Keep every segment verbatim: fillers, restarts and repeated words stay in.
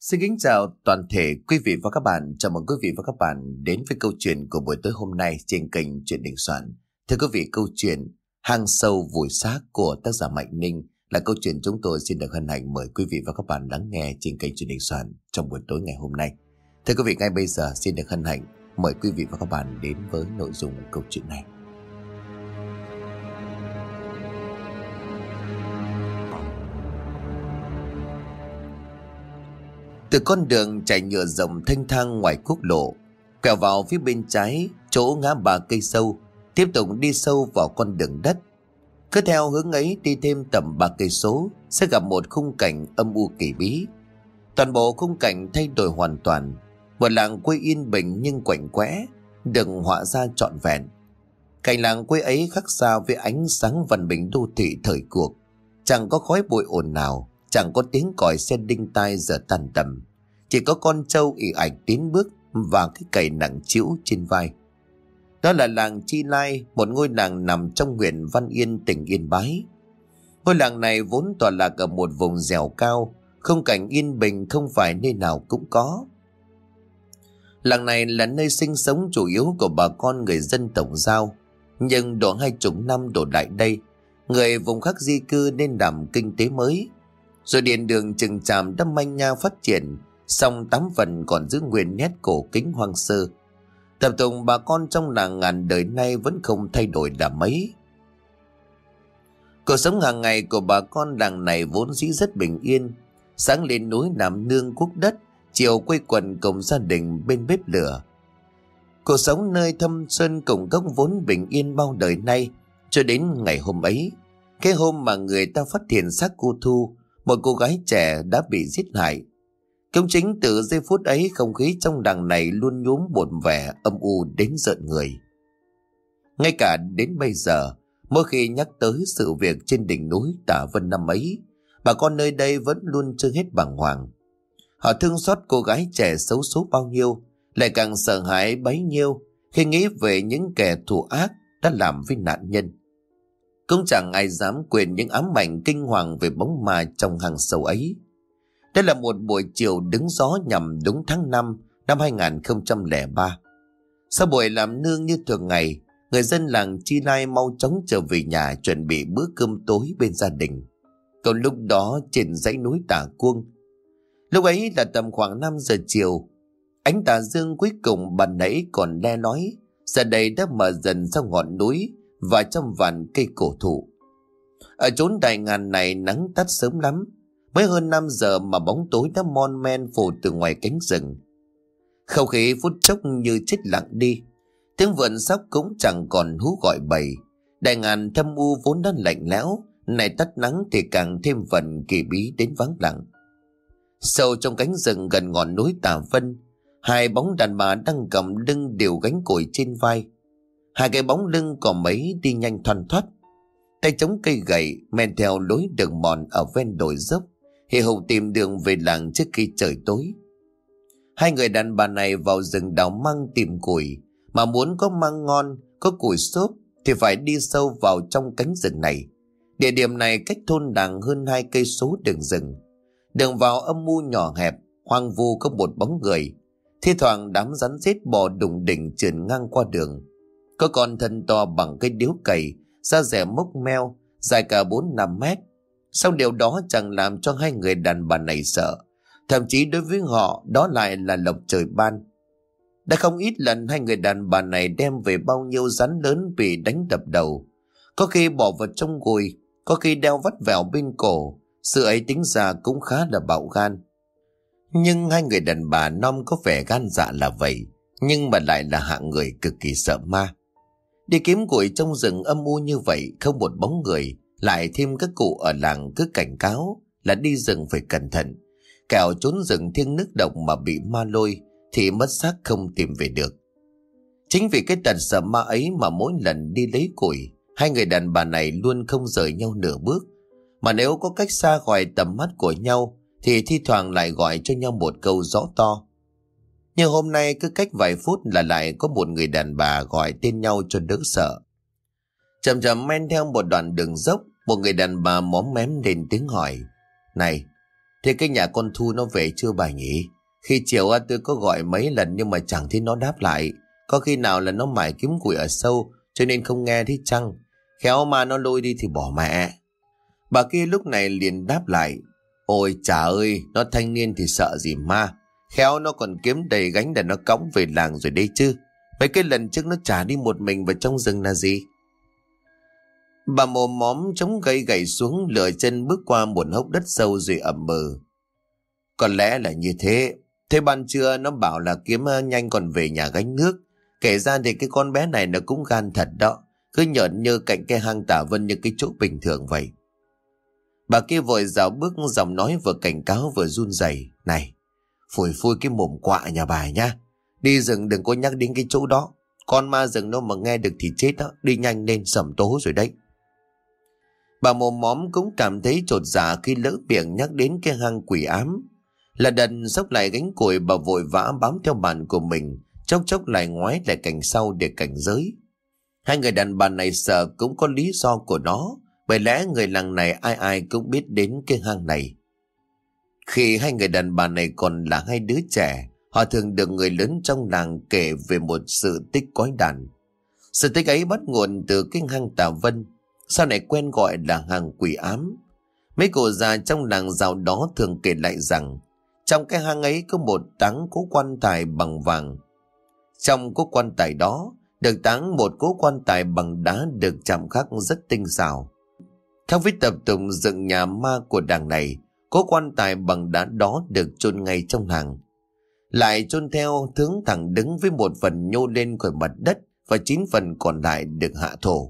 Xin kính chào toàn thể quý vị và các bạn. Chào mừng quý vị và các bạn đến với câu chuyện của buổi tối hôm nay trên kênh Chuyện Đình Soạn. Thưa quý vị, câu chuyện Hang Sâu Vùi Xác của tác giả Mạnh Ninh là câu chuyện chúng tôi xin được hân hạnh mời quý vị và các bạn lắng nghe trên kênh Chuyện Đình Soạn trong buổi tối ngày hôm nay. Thưa quý vị, ngay bây giờ xin được hân hạnh mời quý vị và các bạn đến với nội dung câu chuyện này. Từ con đường chạy nhựa rộng thanh thang ngoài quốc lộ, quẹo vào phía bên trái chỗ ngã ba cây sâu, tiếp tục đi sâu vào con đường đất. Cứ theo hướng ấy đi thêm tầm ba cây số sẽ gặp một khung cảnh âm u kỳ bí. Toàn bộ khung cảnh thay đổi hoàn toàn, một làng quê yên bình nhưng quạnh quẽ được họa ra trọn vẹn. Cảnh làng quê ấy khác xa với ánh sáng văn minh đô thị thời cuộc, chẳng có khói bụi ồn nào, chẳng có tiếng còi xe đinh tai giờ tan tầm, chỉ có con trâu ì ạch tiến bước và cái cày nặng trĩu trên vai. Đó là làng Chi Lai, một ngôi làng nằm trong huyện Văn Yên, tỉnh Yên Bái. Ngôi làng này vốn tọa lạc ở một vùng dẻo cao, khung cảnh yên bình không phải nơi nào cũng có. Làng này là nơi sinh sống chủ yếu của bà con người dân tộc Dao, nhưng độ hai chục năm đổ lại đây, người vùng khác di cư nên làm kinh tế mới. Rồi điện đường chừng chàm đã manh nha phát triển, song tám phần còn giữ nguyên nét cổ kính hoang sơ. Tập tục bà con trong làng ngàn đời nay vẫn không thay đổi là mấy. Cuộc sống hàng ngày của bà con làng này vốn dĩ rất bình yên. Sáng lên núi làm nương cuốc đất, chiều quây quần cùng gia đình bên bếp lửa. Cuộc sống nơi thâm sơn cùng cốc vốn bình yên bao đời nay, cho đến ngày hôm ấy, cái hôm mà người ta phát hiện xác cô Thu, một cô gái trẻ đã bị giết hại. Cũng chính từ giây phút ấy, không khí trong làng này luôn nhuốm một vẻ âm u đến rợn người. Ngay cả đến bây giờ, mỗi khi nhắc tới sự việc trên đỉnh núi Tả Vân năm ấy, bà con nơi đây vẫn luôn chưa hết bàng hoàng. Họ thương xót cô gái trẻ xấu số bao nhiêu, lại càng sợ hãi bấy nhiêu khi nghĩ về những kẻ thù ác đã làm với nạn nhân. Cũng chẳng ai dám quên những ám ảnh kinh hoàng về bóng ma trong hang sâu ấy. Đây là một buổi chiều đứng gió nhằm đúng tháng năm năm hai không không ba. Sau buổi làm nương như thường ngày, người dân làng Chi Lai mau chóng trở về nhà chuẩn bị bữa cơm tối bên gia đình. Còn lúc đó trên dãy núi Tả Cuông, lúc ấy là tầm khoảng năm giờ chiều, ánh tà dương cuối cùng ban nãy còn le lói, giờ đây đã mở dần sau ngọn núi và trong vàn cây cổ thụ. Ở chốn đại ngàn này nắng tắt sớm lắm, mới hơn năm giờ mà bóng tối đã mon men phủ từ ngoài cánh rừng. Không khí phút chốc như chết lặng đi, tiếng vượn sóc cũng chẳng còn hú gọi bầy. Đại ngàn thâm u vốn đã lạnh lẽo, này tắt nắng thì càng thêm phần kỳ bí đến vắng lặng. Sâu trong cánh rừng gần ngọn núi Tả Vân, hai bóng đàn bà đang cầm lưng đều gánh cội trên vai. Hai cái bóng lưng có mấy đi nhanh thoăn thoắt, tay chống cây gậy men theo lối đường mòn ở ven đồi dốc, hì hục tìm đường về làng trước khi trời tối. Hai người đàn bà này vào rừng đào măng tìm củi, mà muốn có măng ngon, có củi xốp thì phải đi sâu vào trong cánh rừng này. Địa điểm này cách thôn làng hơn hai cây số đường rừng. Đường vào âm u nhỏ hẹp, hoang vu không một bóng người. Thi thoảng đám rắn rết bò đùng đỉnh trườn ngang qua đường. Có con thân to bằng cây điếu cày, da dẻ mốc meo, dài cả bốn năm mét. Song điều đó chẳng làm cho hai người đàn bà này sợ. Thậm chí đối với họ đó lại là lộc trời ban. Đã không ít lần hai người đàn bà này đem về bao nhiêu rắn lớn bị đánh đập đầu. Có khi bỏ vào trong gùi, có khi đeo vắt vẻo bên cổ. Sự ấy tính ra cũng khá là bạo gan. Nhưng hai người đàn bà non có vẻ gan dạ là vậy, nhưng mà lại là hạng người cực kỳ sợ ma. Đi kiếm củi trong rừng âm u như vậy, không một bóng người, lại thêm các cụ ở làng cứ cảnh cáo là đi rừng phải cẩn thận, kẻo trốn rừng thiêng nước độc mà bị ma lôi thì mất xác không tìm về được. Chính vì cái tật sợ ma ấy mà mỗi lần đi lấy củi, hai người đàn bà này luôn không rời nhau nửa bước, mà nếu có cách xa khỏi tầm mắt của nhau thì thi thoảng lại gọi cho nhau một câu rõ to. Nhưng hôm nay cứ cách vài phút là lại có một người đàn bà gọi tên nhau cho đỡ sợ. Chậm chậm men theo một đoạn đường dốc, một người đàn bà móm mém lên tiếng hỏi: "Này, Thế cái nhà con Thu nó về chưa bà nhỉ? Khi chiều á, tôi có gọi mấy lần nhưng mà chẳng thấy nó đáp lại. Có khi nào là nó mải kiếm củi ở sâu cho nên không nghe thấy chăng? Khéo mà nó lôi đi thì bỏ mẹ. Bà kia lúc này liền đáp lại: Ôi chà ơi, nó thanh niên thì sợ gì ma. Khéo nó còn kiếm đầy gánh để nó cõng về làng rồi đây chứ. Mấy cái lần trước nó trả đi một mình vào trong rừng là gì? Bà mồm móm chống gậy gậy xuống, lựa chân bước qua một hốc đất sâu rồi ẩm mừ. Có lẽ là như thế. Thế ban trưa nó bảo là kiếm nhanh còn về nhà gánh nước. Kể ra thì cái con bé này nó cũng gan thật đó. Cứ nhợn như cạnh cái hang Tả Vân như cái chỗ bình thường vậy. Bà kia vội dạo bước, giọng nói vừa cảnh cáo vừa run rẩy: Này, phủi phui cái mồm quạ nhà bà nhá. Đi rừng đừng có nhắc đến cái chỗ đó. Con ma rừng nó mà nghe được thì chết đó. Đi nhanh lên sẩm tố rồi đấy. Bà mồm móm cũng cảm thấy chột dạ khi lỡ miệng nhắc đến cái hang quỷ ám. Là đần xốc lại gánh củi, bà vội vã bám theo bàn của mình, chốc chốc lại ngoái lại cạnh sau để cảnh giới. Hai người đàn bà này sợ cũng có lý do của nó, bởi lẽ người làng này ai ai cũng biết đến cái hang này. Khi hai người đàn bà này còn là hai đứa trẻ, họ thường được người lớn trong làng kể về một sự tích quái đản. Sự tích ấy bắt nguồn từ cái hang Tả Vân, sau này quen gọi là hang quỷ ám. Mấy cụ già trong làng giàu đó thường kể lại rằng trong cái hang ấy có một táng cố quan tài bằng vàng. Trong cố quan tài đó được táng một cố quan tài bằng đá được chạm khắc rất tinh xảo. Theo với tập tục dựng nhà ma của đàng này, cố quan tài bằng đá đó được chôn ngay trong hang, lại chôn theo hướng thẳng đứng với một phần nhô lên khỏi mặt đất và chín phần còn lại được hạ thổ.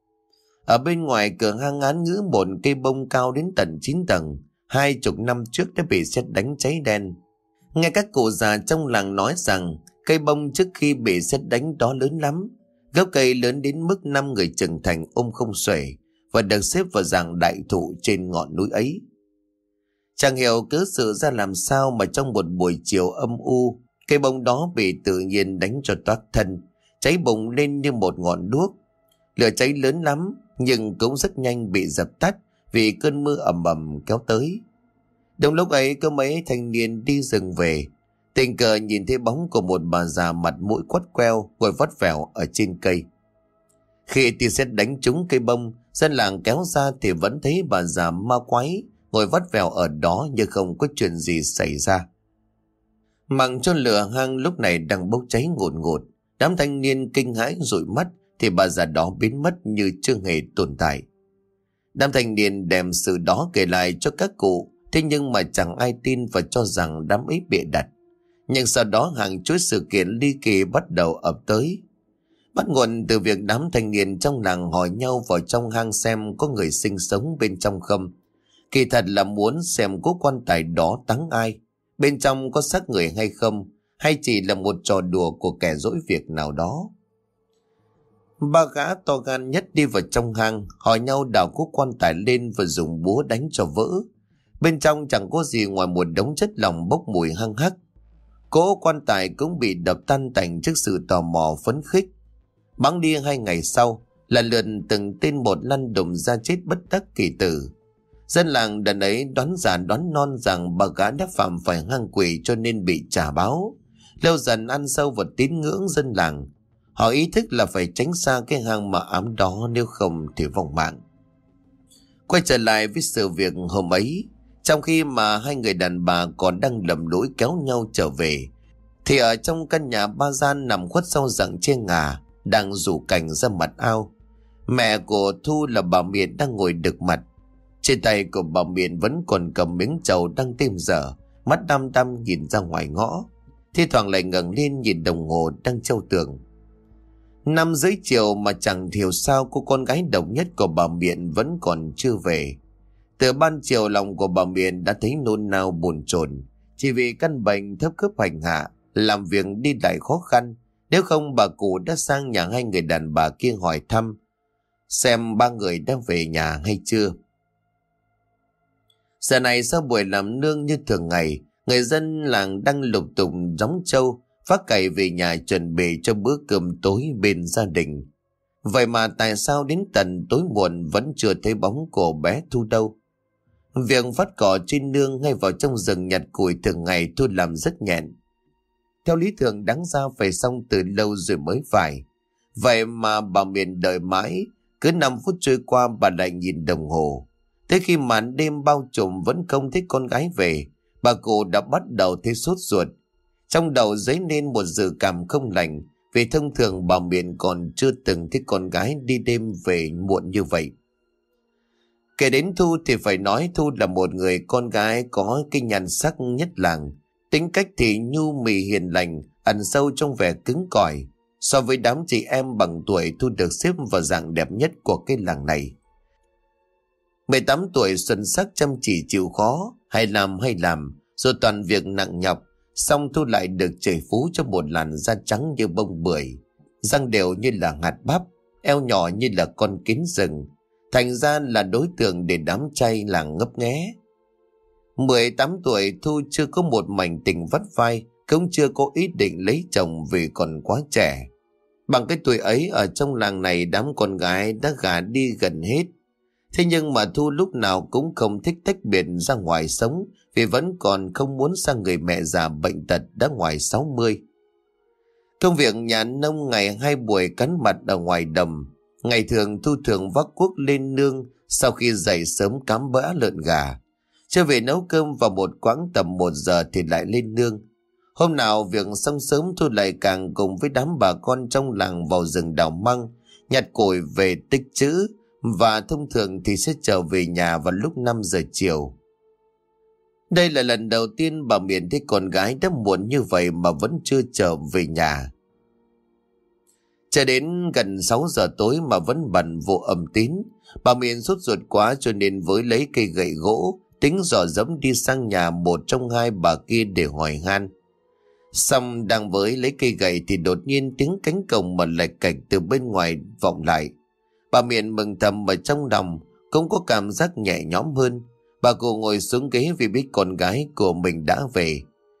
Ở bên ngoài cửa hang án ngữ một cây bông cao đến tận chín tầng, hai chục năm trước đã bị sét đánh cháy đen. Nghe các cụ già trong làng nói rằng cây bông trước khi bị sét đánh đó lớn lắm, gốc cây lớn đến mức năm người trưởng thành ôm không xuể và được xếp vào dạng đại thụ trên ngọn núi ấy. Chẳng hiểu cớ sự ra làm sao mà trong một buổi chiều âm u, cây bông đó bị tự nhiên đánh cho toát thân, cháy bùng lên như một ngọn đuốc. Lửa cháy lớn lắm nhưng cũng rất nhanh bị dập tắt vì cơn mưa ầm ầm kéo tới. Đúng lúc ấy có mấy thanh niên đi rừng về, tình cờ nhìn thấy bóng của một bà già mặt mũi quắt queo ngồi vắt vẻo ở trên cây. Khi tia sét đánh trúng cây bông, dân làng kéo ra thì vẫn thấy bà già ma quái ngồi vắt vẻo ở đó như không có chuyện gì xảy ra. Mặc cho lửa hang lúc này đang bốc cháy ngùn ngụt, đám thanh niên kinh hãi dụi mắt thì bà già đó biến mất như chưa hề tồn tại. Đám thanh niên đem sự đó kể lại cho các cụ, thế nhưng mà chẳng ai tin và cho rằng đám ấy bịa đặt. Nhưng sau đó hàng chuỗi sự kiện ly kỳ bắt đầu ập tới. Bắt nguồn từ việc đám thanh niên trong làng hỏi nhau vào trong hang xem có người sinh sống bên trong không. Kỳ thật là muốn xem cố quan tài đó táng ai, bên trong có xác người hay không, hay chỉ là một trò đùa của kẻ dỗi việc nào đó. Ba gã to gan nhất đi vào trong hang, hỏi nhau đào cố quan tài lên và dùng búa đánh cho vỡ. Bên trong chẳng có gì ngoài một đống chất lỏng bốc mùi hăng hắc. Cố quan tài cũng bị đập tan tành trước sự tò mò phấn khích. Bẵng đi hai ngày sau, lần lượt từng tên một lăn đùng ra chết bất đắc kỳ tử. Dân làng đợt ấy đoán già đoán non rằng bà gã đã phạm phải hang quỷ cho nên bị trả báo. Lâu dần ăn sâu vào tín ngưỡng dân làng. Họ ý thức là phải tránh xa cái hang mà ám đó, nếu không thì vong mạng. Quay trở lại với sự việc hôm ấy, trong khi mà hai người đàn bà còn đang lầm lũi kéo nhau trở về, thì ở trong căn nhà ba gian nằm khuất sau rặng che ngà, đang rủ cảnh ra mặt ao, mẹ của Thu là bà Miền đang ngồi đực mặt. Trên tay của bà Miền vẫn còn cầm miếng trầu đang tim dở, mắt đăm đăm nhìn ra ngoài ngõ, thi thoảng lại ngẩng lên nhìn đồng hồ đang treo tường. Năm rưỡi chiều mà chẳng hiểu sao cô con gái độc nhất của bà Miền vẫn còn chưa về. Từ ban chiều lòng của bà Miền đã thấy nôn nao bồn chồn, chỉ vì căn bệnh thấp khớp hành hạ, làm việc đi lại khó khăn. Nếu không bà cụ đã sang nhà hai người đàn bà kia hỏi thăm xem ba người đã về nhà hay chưa. Giờ này sau buổi làm nương như thường ngày, người dân làng đang lục tục gióng trâu, vác cày về nhà chuẩn bị cho bữa cơm tối bên gia đình. Vậy mà tại sao đến tận tối muộn vẫn chưa thấy bóng của bé Thu đâu? Việc vắt cỏ trên nương ngay vào trong rừng nhặt củi thường ngày Thu làm rất nhẹn. Theo lý thường đáng ra phải xong từ lâu rồi mới phải. Vậy mà bà Miền đợi mãi, cứ năm phút trôi qua bà lại nhìn đồng hồ. Thế khi màn đêm bao trùm vẫn không thấy con gái về, bà cụ đã bắt đầu thấy sốt ruột. Trong đầu dấy lên một dự cảm không lành, vì thông thường bà Miền còn chưa từng thấy con gái đi đêm về muộn như vậy. Kể đến Thu thì phải nói Thu là một người con gái có cái nhan sắc nhất làng. Tính cách thì nhu mì hiền lành, ẩn sâu trong vẻ cứng cỏi. So với đám chị em bằng tuổi, Thu được xếp vào dạng đẹp nhất của cái làng này. mười tám tuổi xuân sắc, chăm chỉ chịu khó, hay làm hay làm, rồi toàn việc nặng nhọc. Xong Thu lại được trời phú cho một làn da trắng như bông bưởi, răng đều như là hạt bắp, eo nhỏ như là con kiến rừng. Thành ra là đối tượng để đám trai làng ngấp nghé. mười tám tuổi Thu chưa có một mảnh tình vắt vai, cũng chưa có ý định lấy chồng vì còn quá trẻ. Bằng cái tuổi ấy ở trong làng này đám con gái đã gả đi gần hết. Thế nhưng mà Thu lúc nào cũng không thích tách biệt ra ngoài sống, vì vẫn còn không muốn sang người mẹ già bệnh tật đã ngoài sáu mươi. Công việc nhà nông ngày hai buổi cắn mặt ở ngoài đầm. Ngày thường Thu thường vác cuốc lên nương, sau khi dậy sớm cám bã lợn gà. Trở về nấu cơm vào một quãng tầm một giờ thì lại lên nương. Hôm nào việc xong sớm Thu lại càng cùng với đám bà con trong làng vào rừng đào măng, nhặt củi về tích trữ, và thông thường thì sẽ trở về nhà vào lúc năm giờ chiều. Đây là lần đầu tiên bà Miền thấy con gái đã muộn như vậy mà vẫn chưa trở về nhà. Cho đến gần sáu giờ tối mà vẫn bận vô âm tín. Bà Miền sốt ruột quá cho nên với lấy cây gậy gỗ, tính dò dẫm đi sang nhà một trong hai bà kia để hỏi han. Xong đang với lấy cây gậy thì đột nhiên tiếng cánh cổng mở lạch cạch từ bên ngoài vọng lại. Bà Miền mừng thầm ở trong lòng, cũng có cảm giác nhẹ nhõm hơn. Bà cụ ngồi xuống ghế vì biết con gái của mình đã về.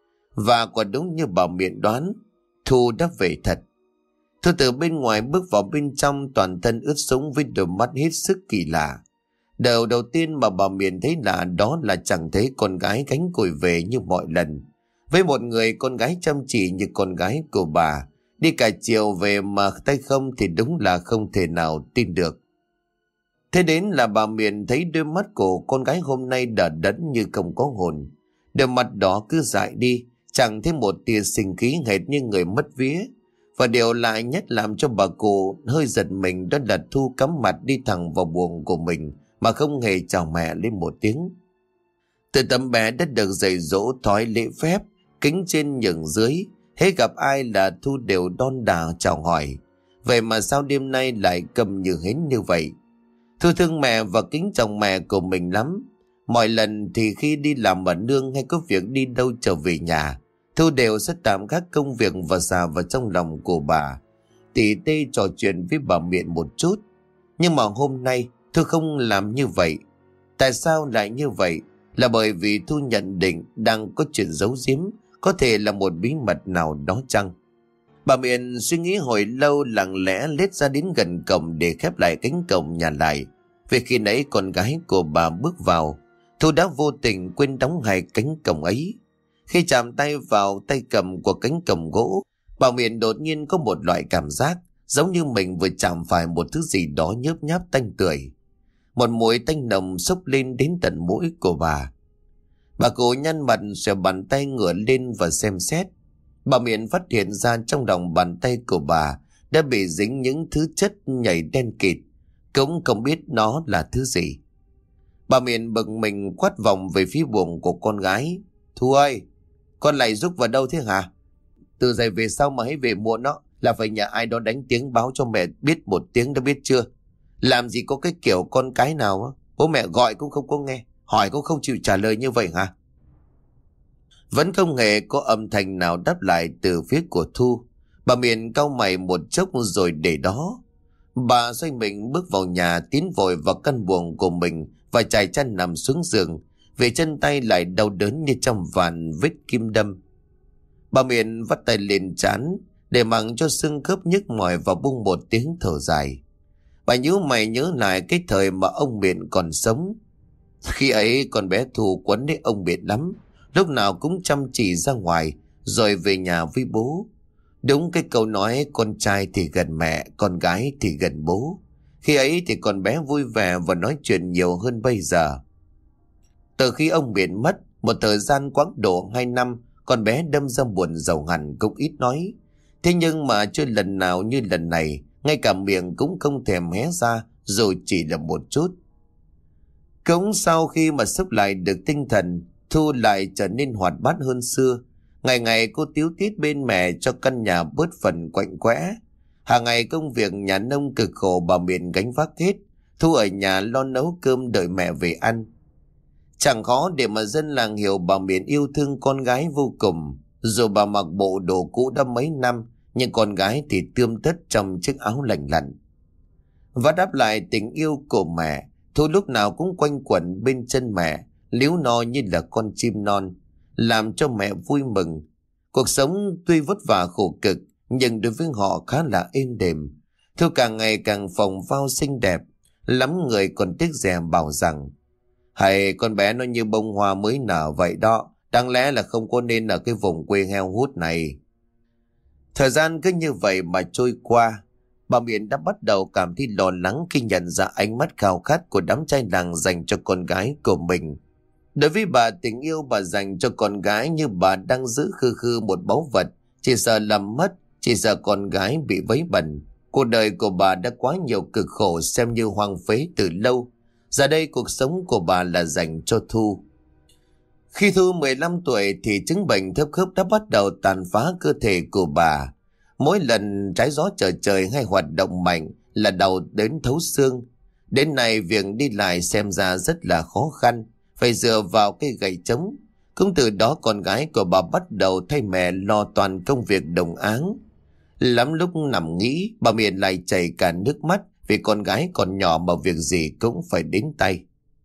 Và quả đúng như bà Miền đoán, Thu đã về thật. Thu từ bên ngoài bước vào bên trong, toàn thân ướt sũng với đôi mắt hết sức kỳ lạ. Đầu đầu tiên mà bà Miền thấy lạ đó là chẳng thấy con gái gánh củi về như mọi lần. Với một người con gái chăm chỉ như con gái của bà, đi cả chiều về mà tay không thì đúng là không thể nào tin được. Thế đến là bà Miền thấy đôi mắt của con gái hôm nay đờ đẫn như không có hồn. Đôi mặt đó cứ dại đi, chẳng thấy một tia sinh khí, hệt như người mất vía. Và điều lạ nhất làm cho bà cụ hơi giật mình đó là Thu cắm mặt đi thẳng vào buồng của mình mà không hề chào mẹ lên một tiếng. Từ tấm bé đã được dạy dỗ thói lễ phép, kính trên nhường dưới, hễ gặp ai là Thu đều đon đả chào hỏi. Vậy mà sao đêm nay lại cầm như hến như vậy? Thu thương mẹ và kính trọng mẹ của mình lắm. Mọi lần thì khi đi làm ở nương hay có việc đi đâu trở về nhà, Thu đều sẽ tạm gác công việc và xà vào trong lòng của bà, tỉ tê trò chuyện với bà Miện một chút. Nhưng mà hôm nay Thu không làm như vậy. Tại sao lại như vậy? Là bởi vì Thu nhận định đang có chuyện giấu giếm, có thể là một bí mật nào đó chăng? Bà Miện suy nghĩ hồi lâu, lặng lẽ lết ra đến gần cổng để khép lại cánh cổng nhà lại. Vì khi nãy con gái của bà bước vào, Thu đã vô tình quên đóng hai cánh cổng ấy. Khi chạm tay vào tay cầm của cánh cổng gỗ, bà Miện đột nhiên có một loại cảm giác giống như mình vừa chạm phải một thứ gì đó nhớp nháp tanh tưởi. Một mùi tanh nồng xốc lên đến tận mũi của bà. Bà cụ nhăn mặt, xòe bàn tay ngửa lên và xem xét. Bà Miện phát hiện ra trong lòng bàn tay của bà đã bị dính những thứ chất nhảy đen kịt, cũng không biết nó là thứ gì. Bà Miện bực mình quát vòng về phía buồng của con gái. Thu ơi, con lại rúc vào đâu thế hả? Từ giờ về sau mà hãy về muộn đó là phải nhờ ai đó đánh tiếng báo cho mẹ biết một tiếng, đã biết chưa? Làm gì có cái kiểu con cái nào bố mẹ gọi cũng không có nghe, hỏi cũng không chịu trả lời như vậy hả? Vẫn không hề có âm thanh nào đáp lại từ phía của Thu. Bà Miện cau mày một chốc rồi để đó. Bà xoay mình bước vào nhà, tiến vội vào căn buồng của mình và chải chăn nằm xuống giường, vì chân tay lại đau đớn như trong vạn vết kim đâm. Bà Miện vắt tay lên trán để mặc cho xương khớp nhức mỏi và buông một tiếng thở dài. Bà nhíu mày nhớ lại cái thời mà ông Miện còn sống. Khi ấy con bé Thu quấn lấy ông Biệt lắm, lúc nào cũng chăm chỉ ra ngoài rồi về nhà với bố. Đúng cái câu nói con trai thì gần mẹ, con gái thì gần bố. Khi ấy thì con bé vui vẻ và nói chuyện nhiều hơn bây giờ. Từ khi ông Biệt mất, một thời gian quãng độ hai năm, con bé đâm ra buồn rầu hẳn cũng ít nói. Thế nhưng mà chưa lần nào như lần này, ngay cả miệng cũng không thèm hé ra dù chỉ là một chút. Cũng sau khi mà xúc lại được tinh thần, Thu lại trở nên hoạt bát hơn xưa. Ngày ngày cô tíu tít bên mẹ cho căn nhà bớt phần quạnh quẽ. Hàng ngày công việc nhà nông cực khổ bà Miền gánh vác hết. Thu ở nhà lo nấu cơm đợi mẹ về ăn. Chẳng khó để mà dân làng hiểu bà Miền yêu thương con gái vô cùng. Dù bà mặc bộ đồ cũ đã mấy năm, nhưng con gái thì tươm tất trong chiếc áo lành lặn. Và đáp lại tình yêu của mẹ, Thu lúc nào cũng quanh quẩn bên chân mẹ, líu no như là con chim non, làm cho mẹ vui mừng. Cuộc sống tuy vất vả khổ cực, nhưng đối với họ khá là êm đềm. Thu càng ngày càng phồng phao xinh đẹp, lắm người còn tiếc rẻ bảo rằng: hay con bé nó như bông hoa mới nở vậy đó, đáng lẽ là không có nên ở cái vùng quê heo hút này. Thời gian cứ như vậy mà trôi qua. Bà Miền đã bắt đầu cảm thấy lo lắng khi nhận ra ánh mắt khao khát của đám trai làng dành cho con gái của mình. Đối với bà, tình yêu bà dành cho con gái như bà đang giữ khư khư một báu vật, chỉ sợ làm mất, chỉ sợ con gái bị vấy bẩn. Cuộc đời của bà đã quá nhiều cực khổ xem như hoang phế từ lâu. Giờ đây cuộc sống của bà là dành cho Thu. Khi Thu mười lăm tuổi thì chứng bệnh thấp khớp đã bắt đầu tàn phá cơ thể của bà. Mỗi lần trái gió trở trời hay hoạt động mạnh là đau đến thấu xương. Đến nay việc đi lại xem ra rất là khó khăn, phải dựa vào cây gậy trống. Cũng từ đó con gái của bà bắt đầu thay mẹ lo toàn công việc đồng áng. Lắm lúc nằm nghĩ, bà Miền lại chảy cả nước mắt vì con gái còn nhỏ mà việc gì cũng phải đến tay.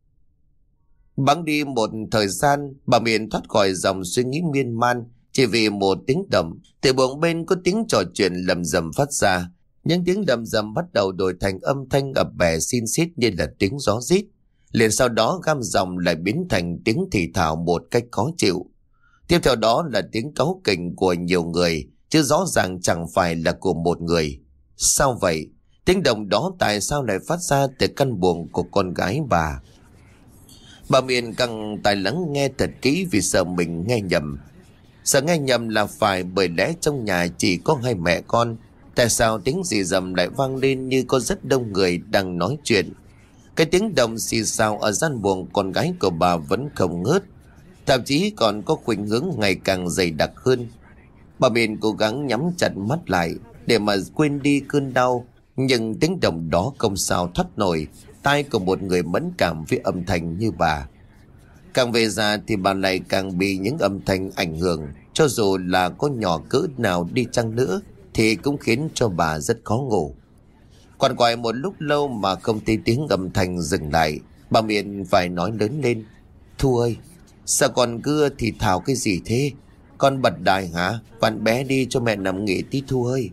Bẵng đi một thời gian, bà Miền thoát khỏi dòng suy nghĩ miên man chỉ vì một tiếng đầm. Từ buồng bên có tiếng trò chuyện lầm rầm phát ra. Những tiếng đầm rầm bắt đầu đổi thành âm thanh ập bè xin xít như là tiếng gió rít. Liền sau đó gam giọng lại biến thành tiếng thì thào một cách khó chịu. Tiếp theo đó là tiếng cáu kỉnh của nhiều người, chứ rõ ràng chẳng phải là của một người. Sao vậy? Tiếng động đó tại sao lại phát ra từ căn buồng của con gái bà? Bà Miền căng tai lắng nghe thật kỹ vì sợ mình nghe nhầm. Sợ nghe nhầm là phải, bởi lẽ trong nhà chỉ có hai mẹ con. Tại sao tiếng rì rầm lại vang lên như có rất đông người đang nói chuyện? Cái tiếng động xì xào ở gian buồng con gái của bà vẫn không ngớt, thậm chí còn có khuynh hướng ngày càng dày đặc hơn. Bà Miền cố gắng nhắm chặt mắt lại để mà quên đi cơn đau, nhưng tiếng động đó không sao thoát nổi tai của một người mẫn cảm với âm thanh như bà. Càng về già thì bà lại càng bị những âm thanh ảnh hưởng, cho dù là có nhỏ cỡ nào đi chăng nữa thì cũng khiến cho bà rất khó ngủ. Quằn quại một lúc lâu mà không thấy tiếng âm thanh dừng lại, bà Miền phải nói lớn lên: Thu ơi, sao con cứ thì thào cái gì thế? Con bật đài hả? Vặn bé đi cho mẹ nằm nghỉ tí Thu ơi.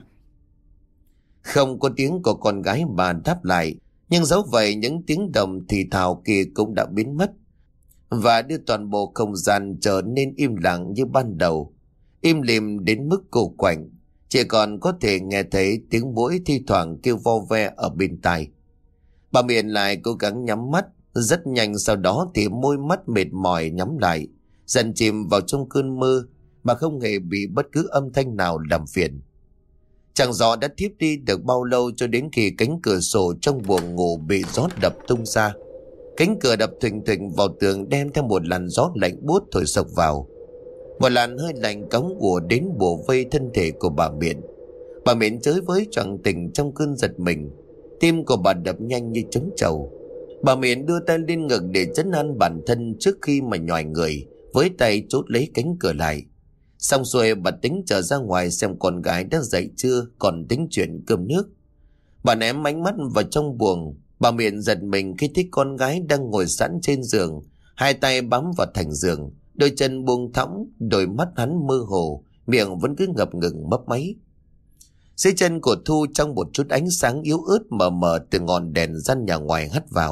Không có tiếng của con gái bà đáp lại, nhưng dẫu vậy những tiếng động thì thào kia cũng đã biến mất và đưa toàn bộ không gian trở nên im lặng như ban đầu, im lìm đến mức cổ quạnh. Chỉ còn có thể nghe thấy tiếng muỗi thi thoảng kêu vo ve ở bên tai. Bà Miền lại cố gắng nhắm mắt, rất nhanh sau đó thì môi mắt mệt mỏi nhắm lại, dần chìm vào trong cơn mơ mà không hề bị bất cứ âm thanh nào làm phiền. Chẳng rõ đã thiếp đi được bao lâu cho đến khi cánh cửa sổ trong buồng ngủ bị gió đập tung ra. Cánh cửa đập thình thình vào tường đem theo một làn gió lạnh buốt thổi sộc vào. Một làn hơi lạnh cóng ùa đến bủa vây thân thể của bà Miền. Bà Miền chới với choàng tỉnh trong cơn giật mình, tim của bà đập nhanh như trống trầu. Bà Miền đưa tay lên ngực để trấn an bản thân trước khi mà nhòi người, với tay chốt lấy cánh cửa lại. Xong xuôi bà tính trở ra ngoài xem con gái đã dậy chưa, còn tính chuyện cơm nước. Bà ném ánh mắt vào trong buồng. Bà Miền giật mình khi thấy con gái đang ngồi sẵn trên giường, hai tay bám vào thành giường, đôi chân buông thõng, đôi mắt hắn mơ hồ, miệng vẫn cứ ngập ngừng mấp máy. Dưới chân của Thu trong một chút ánh sáng yếu ớt mờ mờ từ ngọn đèn gian nhà ngoài hắt vào,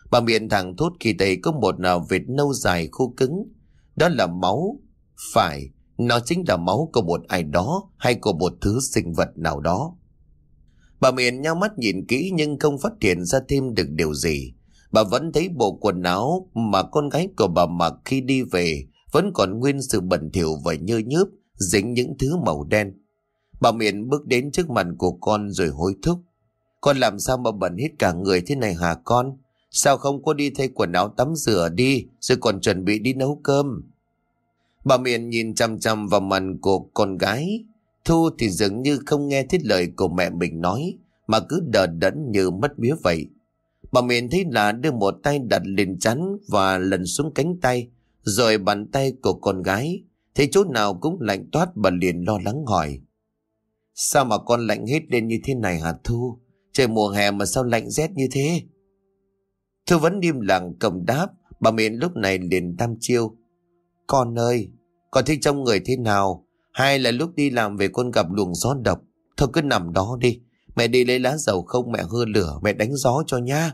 Bà miệng thẳng thốt khi thấy có một nào vệt nâu dài khô cứng. Đó là máu. Phải, nó chính là máu của một ai đó hay của một thứ sinh vật nào đó. Bà miệng nhao mắt nhìn kỹ nhưng không phát hiện ra thêm được điều gì. Bà vẫn thấy bộ quần áo mà con gái của bà mặc khi đi về vẫn còn nguyên sự bẩn thỉu và nhơ nhớp, dính những thứ màu đen. Bà miệng bước đến trước mặt của con rồi hối thúc. Con làm sao mà bẩn hết cả người thế này hả con? Sao không có đi thay quần áo tắm rửa đi, rồi còn chuẩn bị đi nấu cơm? Bà miệng nhìn chằm chằm vào mặt của con gái. Thu thì dường như không nghe thấy lời của mẹ mình nói, mà cứ đờ đẫn như mất vía vậy. Bà miệng thấy là đưa một tay đặt lên trán và lần xuống cánh tay, rồi bàn tay của con gái. Thấy chỗ nào cũng lạnh toát, bà liền lo lắng hỏi. Sao mà con lạnh hết lên như thế này hả Thu? Trời mùa hè mà sao lạnh rét như thế? Thu vẫn im lặng cầm đáp. Bà miệng lúc này liền đăm chiêu. Con ơi, con thích trong người thế nào? Hay là lúc đi làm về con gặp luồng gió độc? Thôi cứ nằm đó đi. Mẹ đi lấy lá dầu không mẹ hơ lửa, mẹ đánh gió cho nha.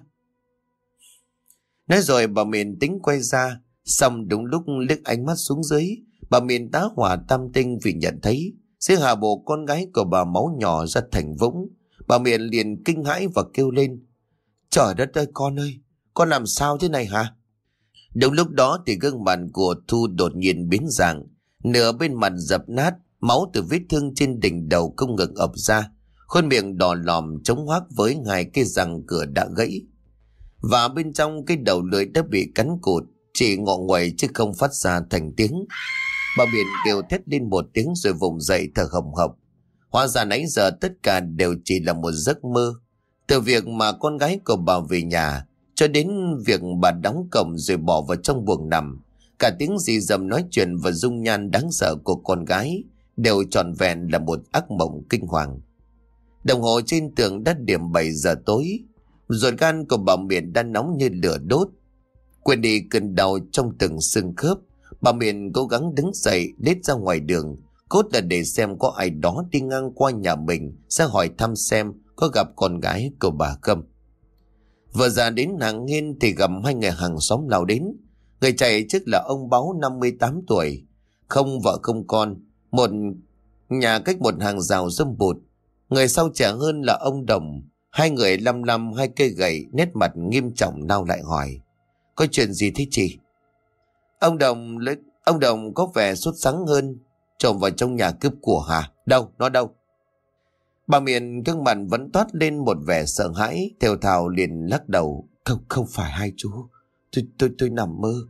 Nói rồi bà miền tính quay ra. Xong đúng lúc liếc ánh mắt xuống dưới, bà miền tá hỏa tam tinh vì nhận thấy dưới hạ bộ con gái của bà máu nhỏ ra thành vũng. Bà miền liền kinh hãi và kêu lên. Trời đất ơi con ơi, con làm sao thế này hả? Đúng lúc đó thì gương mặt của Thu đột nhiên biến dạng. Nửa bên mặt dập nát, máu từ vết thương trên đỉnh đầu không ngừng ập ra. Khuôn miệng đỏ lòm chống hoác với hai cái răng cửa đã gãy. Và bên trong cái đầu lưỡi đã bị cắn cụt, chỉ ngọ nguậy chứ không phát ra thành tiếng. Bà miền kêu thét lên một tiếng rồi vùng dậy thở hồng hộc. Hóa ra nãy giờ tất cả đều chỉ là một giấc mơ. Từ việc mà con gái của bà về nhà cho đến việc bà đóng cổng rồi bỏ vào trong buồng nằm, cả tiếng rì rầm nói chuyện và dung nhan đáng sợ của con gái đều trọn vẹn là một ác mộng kinh hoàng. Đồng hồ trên tường đã điểm bảy giờ tối. Ruột gan của bà miền đang nóng như lửa đốt. Quên đi cơn đau trong từng xương khớp, bà miền cố gắng đứng dậy lết ra ngoài đường, cốt là để xem có ai đó đi ngang qua nhà mình sẽ hỏi thăm xem có gặp con gái của bà không. Vừa ra đến Hàng Hiên thì gặp hai người hàng xóm lao đến. Người chạy trước là ông Báo năm mươi tám tuổi, không vợ không con, một nhà cách một hàng rào râm bụt. Người sau trẻ hơn là ông Đồng. Hai người lăm lăm hai cây gậy, nét mặt nghiêm trọng nao lại hỏi. Có chuyện gì thế chị? Ông Đồng ông Đồng có vẻ sốt sắng hơn. Trộm vào trong nhà cướp của hả? Đâu? Nó đâu? Bà miền gương mặt vẫn toát lên một vẻ sợ hãi, thều thào liền lắc đầu. Không, không phải hai chú. Tôi, tôi, tôi nằm mơ.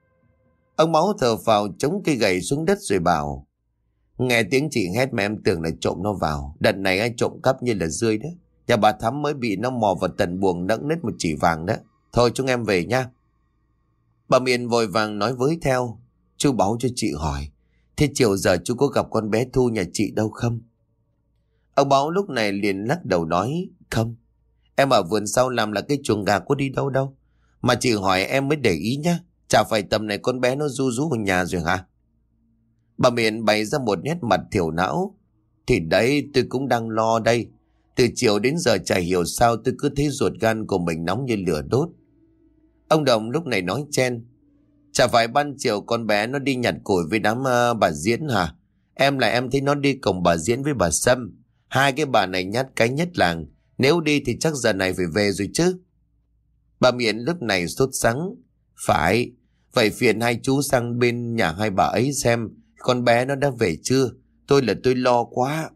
Ông Máu thở phào chống cây gậy xuống đất rồi bảo. Nghe tiếng chị hét mà em tưởng là trộm nó vào. Đợt này ai trộm cắp như là rươi đó. Nhà bà Thắm mới bị nó mò vào tận buồng nẫng nết một chỉ vàng đó. Thôi chúng em về nha. Bà miền vội vàng nói với theo. Chú báo cho chị hỏi. Thế chiều giờ chú có gặp con bé Thu nhà chị đâu không? Ông Báo lúc này liền lắc đầu nói. Không, em ở vườn sau làm là cái chuồng gà có đi đâu đâu. Mà chị hỏi em mới để ý nhá. Chả phải tầm này con bé nó ru rú ở nhà rồi hả? Bà miền bày ra một nét mặt thiểu não. Thì đấy tôi cũng đang lo đây. Từ chiều đến giờ chả hiểu sao tôi cứ thấy ruột gan của mình nóng như lửa đốt. Ông Đồng lúc này nói chen. Chả phải ban chiều con bé nó đi nhặt củi với đám uh, bà Diễn hả? Em là em thấy nó đi cùng bà Diễn với bà Sâm. Hai cái bà này nhát cái nhất làng. Nếu đi thì chắc giờ này phải về rồi chứ. Bà Miện lúc này sốt sắng. Phải, vậy phiền hai chú sang bên nhà hai bà ấy xem con bé nó đã về chưa. Tôi là tôi lo quá.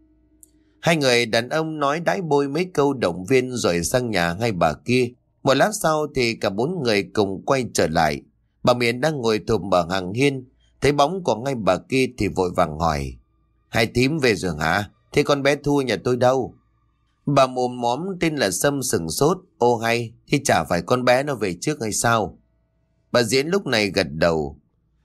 Hai người đàn ông nói đãi bôi mấy câu động viên rồi sang nhà hai bà kia. Một lát sau thì cả bốn người cùng quay trở lại. Bà Miện đang ngồi thụm ở hàng hiên. Thấy bóng của ngay bà kia thì vội vàng hỏi. Hai thím về rồi hả? Thế con bé Thu nhà tôi đâu? Bà mồm móm tên là Sâm sừng sốt. Ô hay, thì chả phải con bé nó về trước hay sao? Bà Diễn lúc này gật đầu.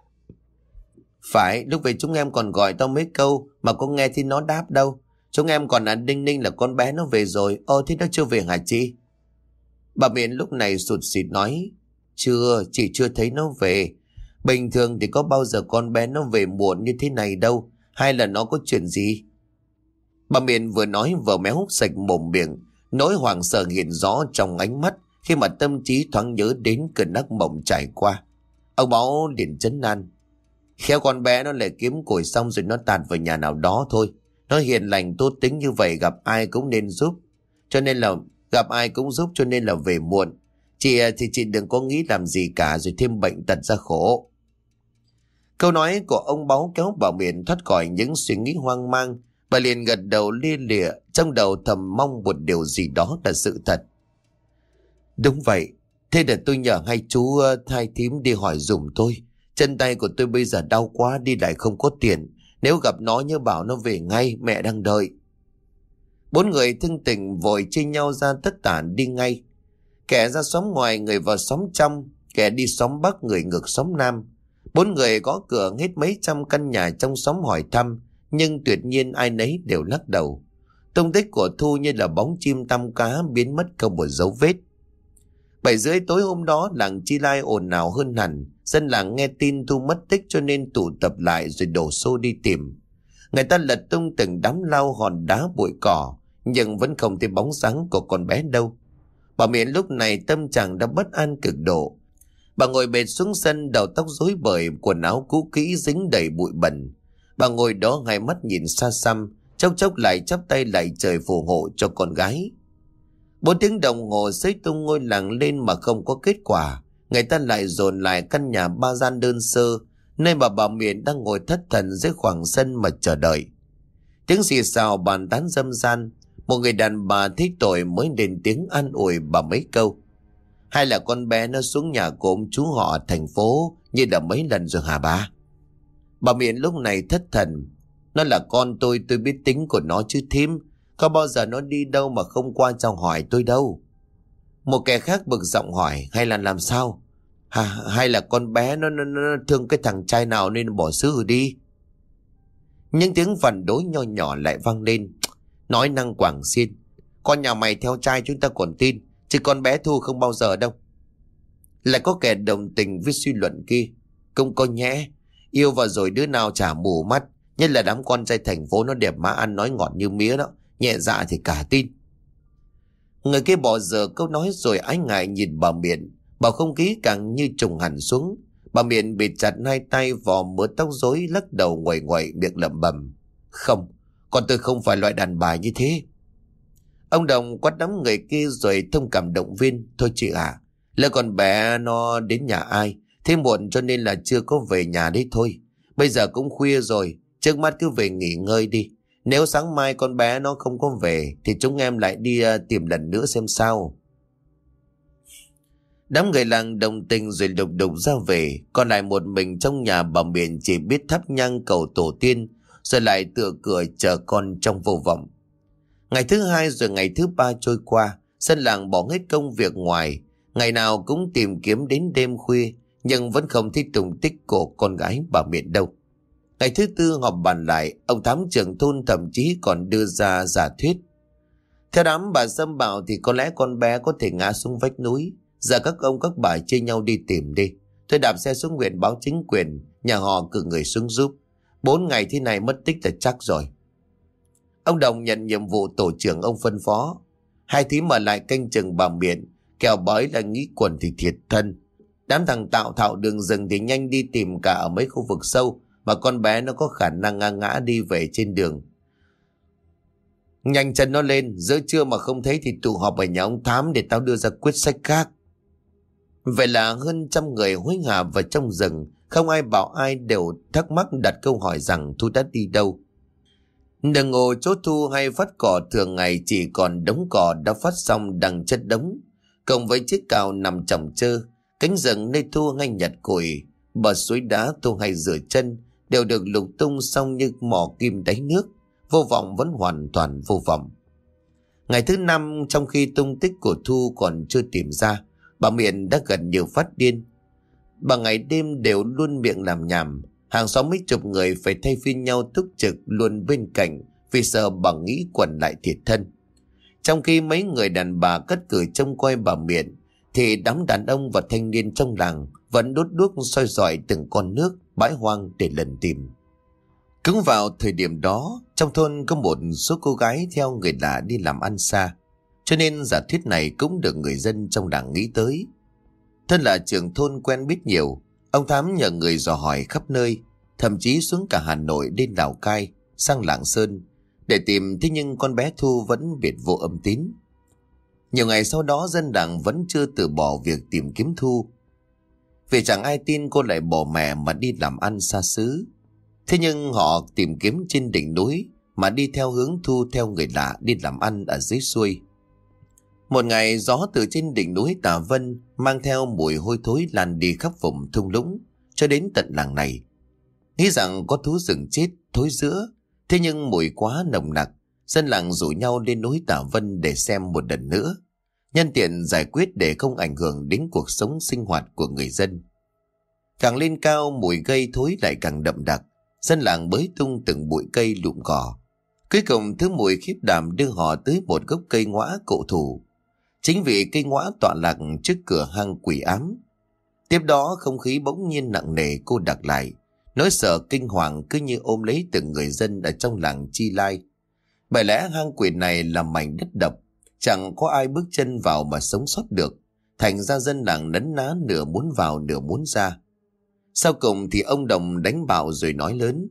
Phải, lúc về chúng em còn gọi tao mấy câu mà có nghe thì nó đáp đâu. Chúng em còn ăn đinh ninh là con bé nó về rồi. Ô thế nó chưa về hả chị? Bà Miện lúc này sụt sịt nói. Chưa, chị chưa thấy nó về. Bình thường thì có bao giờ con bé nó về muộn như thế này đâu. Hay là nó có chuyện gì? Bà Miện vừa nói vừa méo sạch mồm miệng. Nỗi hoảng sợ hiện rõ trong ánh mắt. khi mà tâm trí thoáng nhớ đến cơn ác mộng trải qua. Ông Báo liền trấn an: khéo con bé nó lại kiếm củi xong rồi nó tạt vào nhà nào đó thôi. Nó hiền lành tốt tính như vậy, gặp ai cũng nên giúp. Cho nên là gặp ai cũng giúp cho nên là về muộn. Chị thì chị đừng có nghĩ làm gì cả rồi thêm bệnh tật ra khổ. Câu nói của ông Báo kéo bà Miền thoát khỏi những suy nghĩ hoang mang. Bà liền gật đầu lia lịa, trong đầu thầm mong một điều gì đó là sự thật. Đúng vậy, thế để tôi nhờ hai chú Hai thím đi hỏi dùm tôi. Chân tay của tôi bây giờ đau quá, đi lại không có tiền. Nếu gặp nó nhớ bảo nó về ngay, mẹ đang đợi. Bốn người thưng tình vội chia nhau ra tất tản đi ngay. Kẻ ra xóm ngoài, người vào xóm trong. Kẻ đi xóm bắc, người ngược xóm nam. Bốn người gõ cửa hết mấy trăm căn nhà trong xóm hỏi thăm, nhưng tuyệt nhiên ai nấy đều lắc đầu. Tung tích của Thu như là bóng chim tăm cá, biến mất không một dấu vết. Bảy rưỡi tối hôm đó, làng Chi Lai ồn ào hơn hẳn. Dân làng nghe tin Thu mất tích cho nên tụ tập lại rồi đổ xô đi tìm. Người ta lật tung từng đám lau hòn đá bụi cỏ, nhưng vẫn không thấy bóng dáng của con bé đâu. Bà Miện lúc này tâm trạng đã bất an cực độ. Bà ngồi bệt xuống sân, đầu tóc rối bời, quần áo cũ kỹ dính đầy bụi bẩn. Bà ngồi đó hai mắt nhìn xa xăm, chốc chốc lại chắp tay lại trời phù hộ cho con gái. Bốn tiếng đồng hồ xếp tung ngôi làng lên mà không có kết quả. Người ta lại dồn lại căn nhà ba gian đơn sơ, nơi mà bà Miện đang ngồi thất thần dưới khoảng sân mà chờ đợi. Tiếng xì xào bàn tán râm ran. Một người đàn bà thấy tội mới lên tiếng an ủi bà mấy câu. Hay là con bé nó xuống nhà của ông chú họ thành phố như là mấy lần rồi hả bà? Bà Miện lúc này thất thần. Nó là con tôi, tôi biết tính của nó chứ thím. Có bao giờ nó đi đâu mà không qua chào hỏi tôi đâu. Một kẻ khác bực giọng hỏi: hay là làm sao? Hà, hay là con bé nó, nó, nó thương cái thằng trai nào nên bỏ xứ đi? Những tiếng phản đối nho nhỏ lại vang lên. Nói năng quảng xiên: con nhà mày theo trai chúng ta còn tin, chứ con bé Thu không bao giờ đâu. Lại có kẻ đồng tình với suy luận kia: không có nhẽ yêu vào rồi đứa nào chả mù mắt, nhất là đám con trai thành phố nó đẹp má ăn nói ngọt như mía đó, nhẹ dạ thì cả tin. Người kia bỏ dở câu nói rồi ái ngại nhìn bà Miện. Bầu không khí càng như trùng hẳn xuống. Bà Miện bịt chặt hai tay vò mớ tóc rối, lắc đầu nguậy nguậy miệng lẩm bẩm: không, con tôi không phải loại đàn bà như thế. Ông Đồng quát đám người kia rồi thông cảm động viên: thôi chị ạ, à, lỡ con bé nó đến nhà ai, thế muộn cho nên là chưa có về nhà đấy thôi. Bây giờ cũng khuya rồi, trước mắt cứ về nghỉ ngơi đi. Nếu sáng mai con bé nó không có về thì chúng em lại đi uh, tìm lần nữa xem sao. Đám người làng đồng tình rồi lục đục ra về. Còn lại một mình trong nhà bà Miện chỉ biết thắp nhang cầu tổ tiên, rồi lại tựa cửa chờ con trong vô vọng. Ngày thứ hai rồi ngày thứ ba trôi qua. Dân làng bỏ hết công việc ngoài, ngày nào cũng tìm kiếm đến đêm khuya, nhưng vẫn không thấy tung tích của con gái bà Miện đâu. Ngày thứ tư họp bàn lại, ông thám trưởng thôn thậm chí còn đưa ra giả thuyết. Theo đám bà Sâm bảo thì có lẽ con bé có thể ngã xuống vách núi. Giờ các ông các bà chia nhau đi tìm đi. Tôi đạp xe xuống huyện báo chính quyền, nhà họ cử người xuống giúp. Bốn ngày thế này mất tích là chắc rồi. Ông Đồng nhận nhiệm vụ tổ trưởng, ông phân phó: hai thím ở lại canh chừng bà Miện, kẻo bói là nghĩ quần thì thiệt thân. Đám thằng tạo thạo đường rừng thì nhanh đi tìm cả ở mấy khu vực sâu mà con bé nó có khả năng ngã ngã đi về trên đường. Nhanh chân nó lên, giữa trưa mà không thấy thì tụ họp ở nhà ông Thám để tao đưa ra quyết sách khác. Vậy là hơn trăm người hối hả vào trong rừng, không ai bảo ai, đều thắc mắc đặt câu hỏi rằng Thu đã đi đâu. Đừng ngồi chỗ Thu hay phát cỏ thường ngày chỉ còn đống cỏ đã phát xong đằng chất đống, cộng với chiếc cào nằm chồng chơ. Cánh rừng nơi Thu hay nhặt củi, bờ suối đá Thu hay rửa chân đều được lục tung xong như mỏ kim đáy nước. Vô vọng vẫn hoàn toàn vô vọng. Ngày thứ năm, trong khi tung tích của Thu còn chưa tìm ra, bà Miện đã gần như phát điên. Bà ngày đêm đều luôn miệng làm nhảm. Hàng xóm mấy chục người phải thay phiên nhau túc trực luôn bên cạnh, vì sợ bà nghĩ quẩn lại thiệt thân. Trong khi mấy người đàn bà cất cử trông coi bà Miện, thì đám đàn ông và thanh niên trong làng vẫn đốt đuốc soi dọi từng con nước bãi hoang để lần tìm. Cũng vào thời điểm đó, trong thôn có một số cô gái theo người lạ đi làm ăn xa. cho nên giả thuyết này cũng được người dân trong làng nghĩ tới. Thân là trưởng thôn quen biết nhiều, ông Thám nhờ người dò hỏi khắp nơi, thậm chí xuống cả Hà Nội đến Lào Cai, sang Lạng Sơn để tìm, thế nhưng con bé Thu vẫn biệt vô âm tín. Nhiều ngày sau đó dân làng vẫn chưa từ bỏ việc tìm kiếm Thu, vì chẳng ai tin cô lại bỏ mẹ mà đi làm ăn xa xứ. Thế nhưng họ tìm kiếm trên đỉnh núi mà đi theo hướng Thu theo người lạ đi làm ăn ở dưới xuôi. Một ngày, gió từ trên đỉnh núi Tà Vân mang theo mùi hôi thối lan đi khắp vùng thung lũng cho đến tận làng này. Nghĩ rằng có thú rừng chết thối rữa, thế nhưng mùi quá nồng nặc, dân làng rủ nhau lên núi Tà Vân để xem một lần nữa, nhân tiện giải quyết để không ảnh hưởng đến cuộc sống sinh hoạt của người dân. Càng lên cao, mùi gây thối lại càng đậm đặc, dân làng bới tung từng bụi cây lụm cỏ. Cuối cùng, thứ mùi khiếp đảm đưa họ tới một gốc cây ngõa cổ thụ. Chính vì cây ngõa tọa lạc trước cửa hang quỷ ám. Tiếp đó, không khí bỗng nhiên nặng nề cô đặc lại, nỗi sợ kinh hoàng cứ như ôm lấy từng người dân ở trong làng Chi Lai. Bởi lẽ hang quỷ này là mảnh đất độc, chẳng có ai bước chân vào mà sống sót được, thành ra dân làng nấn ná, nửa muốn vào nửa muốn ra. Sau cùng thì ông Đồng đánh bạo rồi nói lớn: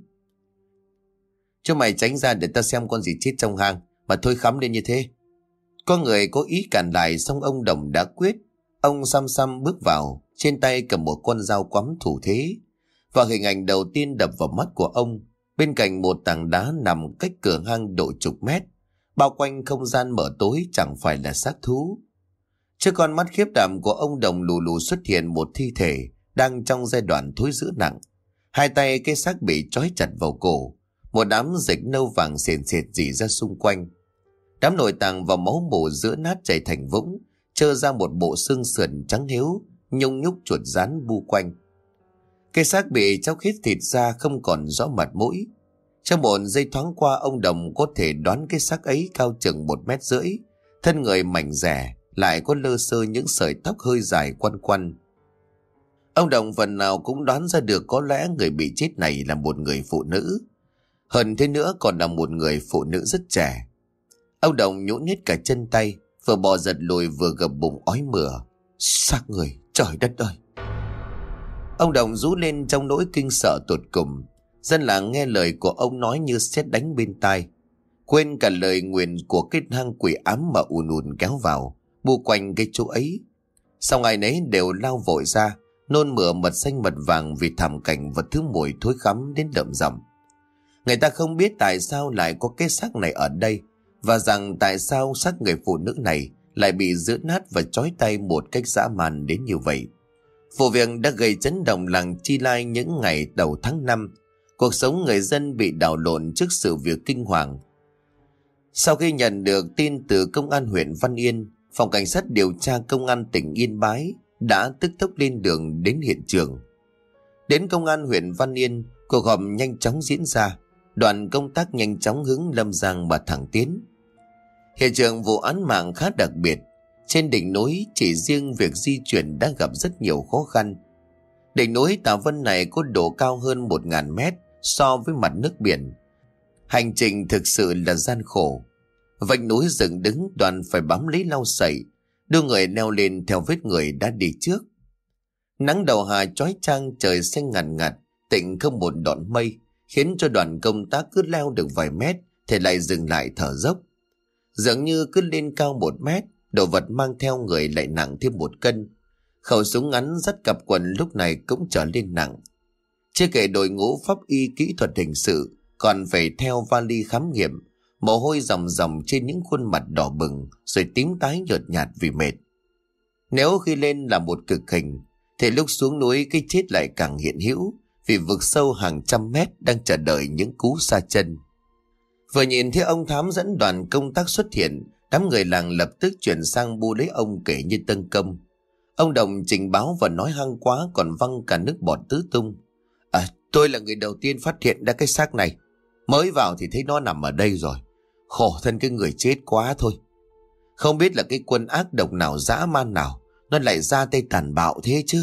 "Cho mày tránh ra để ta xem con gì chết trong hang mà thôi khắm lên như thế." Có người có ý cản lại, xong ông Đồng đã quyết. Ông xăm xăm bước vào, trên tay cầm một con dao quắm thủ thế. Và hình ảnh đầu tiên đập vào mắt của ông, bên cạnh một tảng đá nằm cách cửa hang độ chục mét, bao quanh không gian mở tối, chẳng phải là xác thú. Trước con mắt khiếp đảm của ông Đồng lù lù xuất hiện một thi thể đang trong giai đoạn thối rữa nặng. Hai tay cái xác bị trói chặt vào cổ, một đám dịch nâu vàng sền sệt rỉ ra xung quanh. Đám nội tạng và máu mủ giữa nát chảy thành vũng, trơ ra một bộ xương sườn trắng hiếu, nhung nhúc chuột rán bu quanh. Cái xác bị chóc hết thịt ra, không còn rõ mặt mũi. Trong một giây thoáng qua, ông Đồng có thể đoán cái xác ấy cao chừng một mét rưỡi, thân người mảnh rẻ, lại có lơ sơ những sợi tóc hơi dài quăn quăn. Ông Đồng phần nào cũng đoán ra được có lẽ người bị chết này là một người phụ nữ. Hơn thế nữa còn là một người phụ nữ rất trẻ. Ông Đồng nhũn hết cả chân tay, vừa bò giật lùi vừa gập bụng ói mửa. Xác người, trời đất ơi! Ông Đồng rú lên trong nỗi kinh sợ tột cùng. Dân làng nghe lời của ông nói như sét đánh bên tai, quên cả lời nguyền của cái hang quỷ ám mà ùn ùn kéo vào, bu quanh cái chỗ ấy. Xong ai nấy đều lao vội ra, nôn mửa mật xanh mật vàng vì thảm cảnh và thứ mùi thối khắm đến đậm rầm. Người ta không biết tại sao lại có cái xác này ở đây, và rằng tại sao xác người phụ nữ này lại bị giữ nát và trói tay một cách dã man đến như vậy. Vụ việc đã gây chấn động làng Chi Lai những ngày đầu tháng năm. Cuộc sống người dân bị đảo lộn trước sự việc kinh hoàng. Sau khi nhận được tin từ công an huyện Văn Yên, phòng cảnh sát điều tra công an tỉnh Yên Bái đã tức tốc lên đường đến hiện trường. Đến công an huyện Văn Yên, cuộc họp nhanh chóng diễn ra. Đoàn công tác nhanh chóng hướng Lâm Giang mà thẳng tiến. Hiện trường vụ án mạng khá đặc biệt. Trên đỉnh núi, chỉ riêng việc di chuyển đã gặp rất nhiều khó khăn. Đỉnh núi Tà Vân này có độ cao hơn một nghìn mét so với mặt nước biển. Hành trình thực sự là gian khổ. Vách núi dựng đứng, đoàn phải bám lấy lau sậy, đưa người leo lên theo vết người đã đi trước. Nắng đầu hè chói chang, trời xanh ngằn ngặt, tịnh không một đọn mây, khiến cho đoàn công tác cứ leo được vài mét thì lại dừng lại thở dốc. Dường như cứ lên cao một mét, đồ vật mang theo người lại nặng thêm một cân. Khẩu súng ngắn dắt cặp quần lúc này cũng trở lên nặng. Chưa kể đội ngũ pháp y kỹ thuật hình sự còn phải theo vali khám nghiệm, mồ hôi ròng ròng trên những khuôn mặt đỏ bừng rồi tím tái nhợt nhạt vì mệt. Nếu khi lên là một cực hình, thì lúc xuống núi cái chết lại càng hiện hữu, vì vực sâu hàng trăm mét đang chờ đợi những cú sa chân. Vừa nhìn thấy ông Thám dẫn đoàn công tác xuất hiện, đám người làng lập tức chuyển sang bu lấy ông kể như tân công. Ông Đồng trình báo và nói hăng quá, còn văng cả nước bọt tứ tung. À, tôi là người đầu tiên phát hiện ra cái xác này. Mới vào thì thấy nó nằm ở đây rồi. Khổ thân cái người chết quá thôi. Không biết là cái quân ác độc nào, dã man nào, nó lại ra tay tàn bạo thế chứ.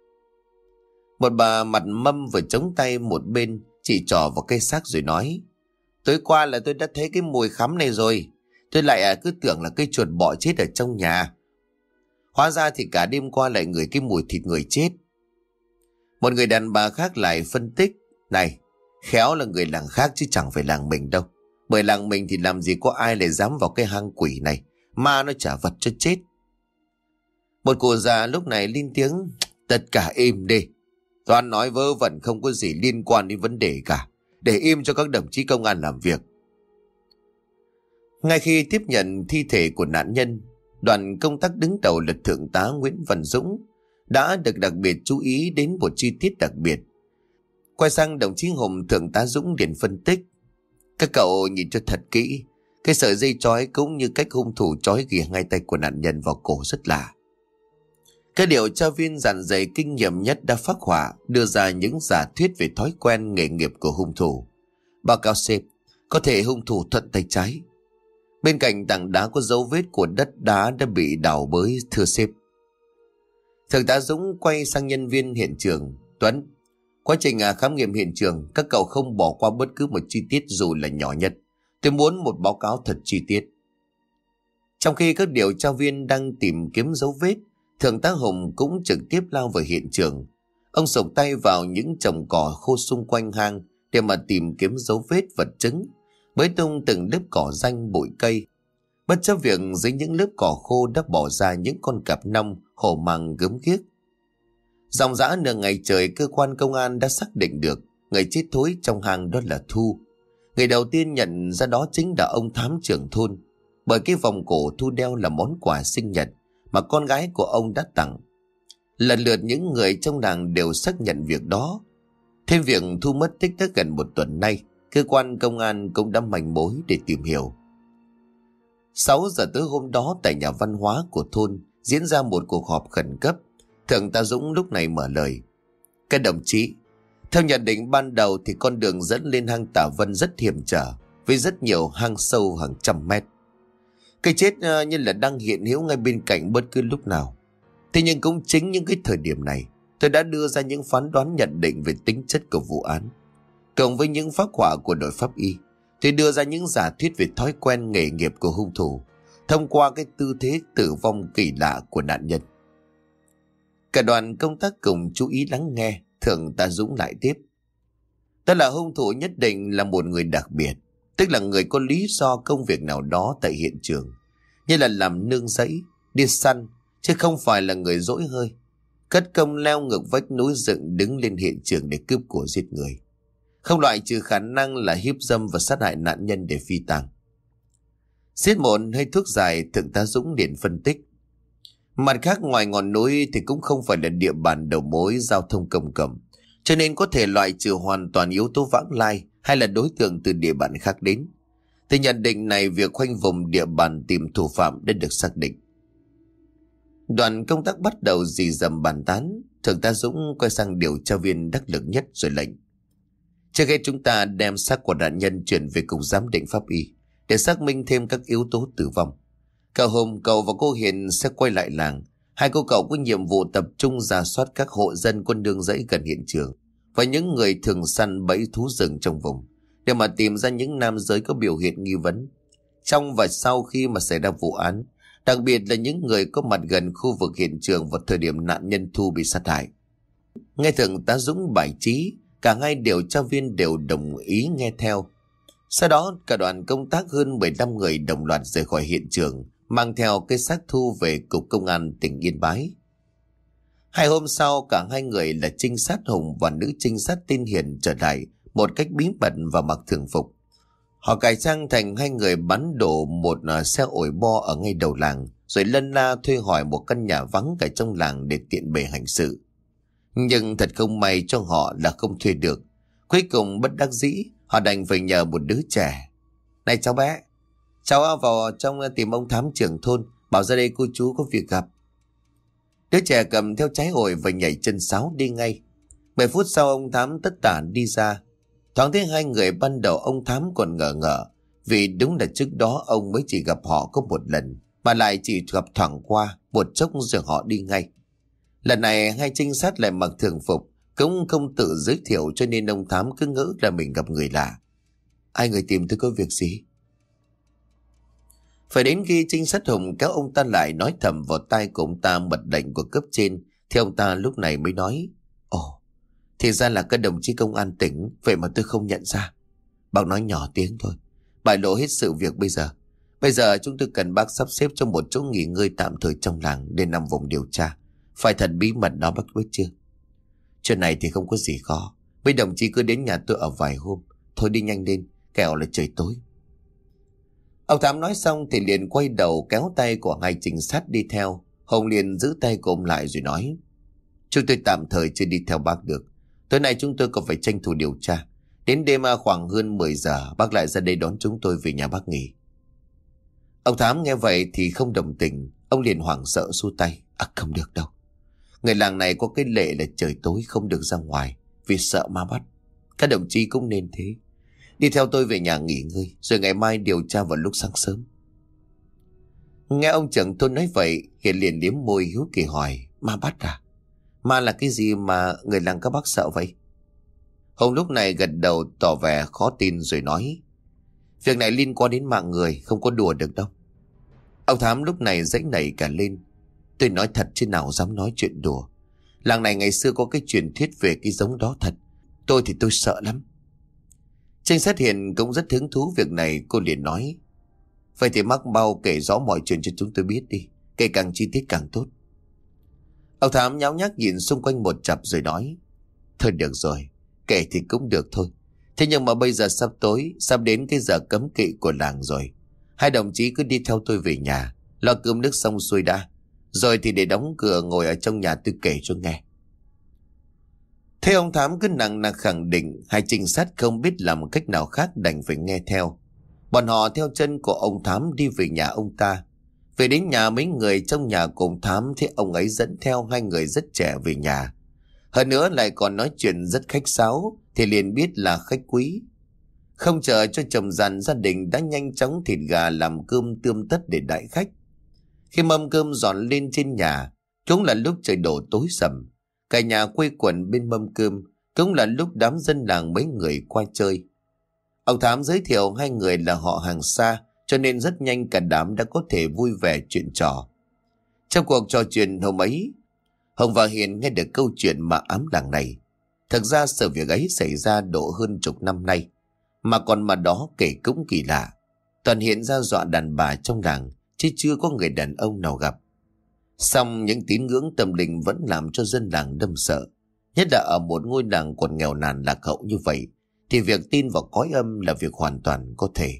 Một bà mặt mâm vừa chống tay một bên, chỉ trỏ vào cây xác rồi nói: Tối qua là tôi đã thấy cái mùi khắm này rồi. Tôi lại à, cứ tưởng là cái chuột bọ chết ở trong nhà. Hóa ra thì cả đêm qua lại ngửi cái mùi thịt người chết. Một người đàn bà khác lại phân tích. Này, khéo là người làng khác chứ chẳng phải làng mình đâu. Bởi làng mình thì làm gì có ai lại dám vào cái hang quỷ này. Ma nó trả vật cho chết. Một cụ già lúc này lên tiếng. Tất cả im đi. Toàn nói vớ vẩn không có gì liên quan đến vấn đề cả. Để im cho các đồng chí công an làm việc. Ngay khi tiếp nhận thi thể của nạn nhân, đoàn công tác đứng đầu là Thượng tá Nguyễn Văn Dũng đã được đặc biệt chú ý đến một chi tiết đặc biệt. Quay sang đồng chí Hùng, Thượng tá Dũng liền phân tích. Các cậu nhìn cho thật kỹ, cái sợi dây trói cũng như cách hung thủ trói ghì ngay tay của nạn nhân vào cổ rất lạ. Các điều tra viên dàn dày kinh nghiệm nhất đã phác họa đưa ra những giả thuyết về thói quen nghề nghiệp của hung thủ. Báo cáo sếp, có thể hung thủ thuận tay trái. Bên cạnh tảng đá có dấu vết của đất đá đã bị đào bới, thưa sếp. Thượng tá Dũng quay sang nhân viên hiện trường. Tuấn, quá trình khám nghiệm hiện trường, các cậu không bỏ qua bất cứ một chi tiết dù là nhỏ nhất. Tôi muốn một báo cáo thật chi tiết. Trong khi các điều tra viên đang tìm kiếm dấu vết, Thượng tá Hùng cũng trực tiếp lao vào hiện trường. Ông sộc tay vào những chồng cỏ khô xung quanh hang để mà tìm kiếm dấu vết vật chứng, bới tung từng lớp cỏ ranh bụi cây. Bất chấp việc dưới những lớp cỏ khô đã bỏ ra những con cạp nong hổ mang gớm ghiếc. Dòng dã nửa ngày trời, cơ quan công an đã xác định được người chết thối trong hang đó là Thu. Người đầu tiên nhận ra đó chính là ông thám trưởng thôn, bởi cái vòng cổ Thu đeo là món quà sinh nhật mà con gái của ông đã tặng. Lần lượt những người trong làng đều xác nhận việc đó. Thêm việc Thu mất tích đã gần một tuần nay, cơ quan công an cũng đã manh mối để tìm hiểu. Sáu giờ tối hôm đó, tại nhà văn hóa của thôn diễn ra một cuộc họp khẩn cấp. Thượng tá Dũng lúc này mở lời. Các đồng chí, theo nhận định ban đầu thì con đường dẫn lên hang Tả Vân rất hiểm trở, với rất nhiều hang sâu hàng trăm mét. Cái chết uh, như là đang hiện hữu ngay bên cạnh bất cứ lúc nào. Thế nhưng cũng chính những cái thời điểm này, tôi đã đưa ra những phán đoán nhận định về tính chất của vụ án. Cộng với những phác họa của đội pháp y, tôi đưa ra những giả thuyết về thói quen nghề nghiệp của hung thủ, thông qua cái tư thế tử vong kỳ lạ của nạn nhân. Cả đoàn công tác cùng chú ý lắng nghe. Thượng tá Dũng lại tiếp. Đó là hung thủ nhất định là một người đặc biệt, tức là người có lý do công việc nào đó tại hiện trường, như là làm nương rẫy, đi săn, chứ không phải là người dỗi hơi, cất công leo ngược vách núi dựng đứng lên hiện trường để cướp của giết người. Không loại trừ khả năng là hiếp dâm và sát hại nạn nhân để phi tang. Xiết một hơi thuốc dài, Thượng tá Dũng liền phân tích. Mặt khác, ngoài ngọn núi thì cũng không phải là địa bàn đầu mối giao thông công cộng, cho nên có thể loại trừ hoàn toàn yếu tố vãng lai hay là đối tượng từ địa bàn khác đến. Từ nhận định này, việc khoanh vùng địa bàn tìm thủ phạm đã được xác định. Đoàn công tác bắt đầu rì rầm bàn tán. Thượng tá Dũng quay sang điều tra viên đắc lực nhất rồi lệnh. Trước hết chúng ta đem xác của nạn nhân chuyển về cục giám định pháp y để xác minh thêm các yếu tố tử vong. Cậu Hùng, cậu và cô Hiền sẽ quay lại làng. Hai cô cậu có nhiệm vụ tập trung rà soát các hộ dân quân nương rẫy gần hiện trường và những người thường săn bẫy thú rừng trong vùng, để mà tìm ra những nam giới có biểu hiện nghi vấn trong và sau khi mà xảy ra vụ án, đặc biệt là những người có mặt gần khu vực hiện trường vào thời điểm nạn nhân Thu bị sát hại. Nghe Thượng tá Dũng bài trí, cả hai điều tra viên đều đồng ý nghe theo. Sau đó cả đoàn công tác hơn mười lăm người đồng loạt rời khỏi hiện trường, mang theo cái xác Thu về cục công an tỉnh Yên Bái. Hai hôm sau, cả hai người là trinh sát Hùng và nữ trinh sát tên Hiền trở lại một cách bí mật và mặc thường phục. Họ cải trang thành hai người bắn đổ một xe ổi bo ở ngay đầu làng, rồi lân la thuê hỏi một căn nhà vắng cả trong làng để tiện bề hành sự. Nhưng thật không may cho họ là không thuê được. Cuối cùng bất đắc dĩ, họ đành phải nhờ một đứa trẻ. Này cháu bé, cháu vào trong tìm ông thám trưởng thôn, bảo ra đây cô chú có việc gặp. Đứa trẻ cầm theo trái ổi và nhảy chân sáo đi ngay. Mười phút sau ông thám tất tả đi ra. Thoáng thấy hai người, ban đầu ông thám còn ngờ ngợ, vì đúng là trước đó ông mới chỉ gặp họ có một lần, mà lại chỉ gặp thoảng qua một chốc rồi họ đi ngay. Lần này hai trinh sát lại mặc thường phục, cũng không tự giới thiệu, cho nên ông thám cứ ngỡ là mình gặp người lạ. Ai người tìm tôi có việc gì? Phải đến khi trinh sát Hùng kéo ông ta lại nói thầm vào tai của ông ta mật lệnh của cấp trên, thì ông ta lúc này mới nói: Ồ, thì ra là các đồng chí công an tỉnh, vậy mà tôi không nhận ra. Bác nói nhỏ tiếng thôi, bại lộ hết sự việc bây giờ. Bây giờ chúng tôi cần bác sắp xếp cho một chỗ nghỉ ngơi tạm thời trong làng để nằm vùng điều tra. Phải thật bí mật đó bác biết chưa? Chuyện này thì không có gì khó. Mấy đồng chí cứ đến nhà tôi ở vài hôm. Thôi đi nhanh lên, kẻo là trời tối. Ông Thám nói xong thì liền quay đầu kéo tay của hai trinh sát đi theo. Hồng liền giữ tay của ông lại rồi nói: Chúng tôi tạm thời chưa đi theo bác được. Tối nay chúng tôi còn phải tranh thủ điều tra. Đến đêm khoảng hơn mười giờ bác lại ra đây đón chúng tôi về nhà bác nghỉ. Ông Thám nghe vậy thì không đồng tình. Ông liền hoảng sợ xua tay: À không được đâu. Người làng này có cái lệ là trời tối không được ra ngoài vì sợ ma bắt. Các đồng chí cũng nên thế. Đi theo tôi về nhà nghỉ ngơi, rồi ngày mai điều tra vào lúc sáng sớm. Nghe ông trưởng thôn nói vậy, Hiền liền liếm môi hiếu kỳ hỏi: Ma bắt à? Ma là cái gì mà người làng các bác sợ vậy? Hồng lúc này gật đầu tỏ vẻ khó tin rồi nói: Việc này liên quan đến mạng người, không có đùa được đâu. Ông Thám lúc này dãy nảy cả lên: Tôi nói thật chứ nào dám nói chuyện đùa. Làng này ngày xưa có cái truyền thuyết về cái giống đó thật. Tôi thì tôi sợ lắm. Trinh sát Hiền cũng rất hứng thú việc này. Cô liền nói: Vậy thì mắc bao kể rõ mọi chuyện cho chúng tôi biết đi, kể càng chi tiết càng tốt. Ông Thám nháo nhác nhìn xung quanh một chập rồi nói: Thôi được rồi, kể thì cũng được thôi. Thế nhưng mà bây giờ sắp tối, sắp đến cái giờ cấm kỵ của làng rồi. Hai đồng chí cứ đi theo tôi về nhà, lo cơm nước xong xuôi đã, rồi thì để đóng cửa ngồi ở trong nhà tôi kể cho nghe. Thế ông Thám cứ nặng nặc khẳng định, hai trinh sát không biết làm cách nào khác đành phải nghe theo. Bọn họ theo chân của ông Thám đi về nhà ông ta. Về đến nhà mấy người trong nhà của ông Thám thấy ông ấy dẫn theo hai người rất trẻ về nhà. Hơn nữa lại còn nói chuyện rất khách sáo thì liền biết là khách quý. Không chờ cho chồng dàn, gia đình đã nhanh chóng thịt gà làm cơm tươm tất để đãi khách. Khi mâm cơm dọn lên trên nhà, cũng là lúc trời đổ tối sầm. Cả nhà quây quần bên mâm cơm, cũng là lúc đám dân làng mấy người qua chơi. Ông Thám giới thiệu hai người là họ hàng xa, cho nên rất nhanh cả đám đã có thể vui vẻ chuyện trò. Trong cuộc trò chuyện hôm ấy, Hồng và Hiền nghe được câu chuyện mà ám làng này. Thực ra sự việc ấy xảy ra độ hơn chục năm nay, mà còn mà đó kể cũng kỳ lạ. Toàn hiện ra dọa đàn bà trong làng, chứ chưa có người đàn ông nào gặp. Song những tín ngưỡng tâm linh vẫn làm cho dân làng đâm sợ. Nhất là ở một ngôi làng còn nghèo nàn lạc hậu như vậy, thì việc tin vào cõi âm là việc hoàn toàn có thể.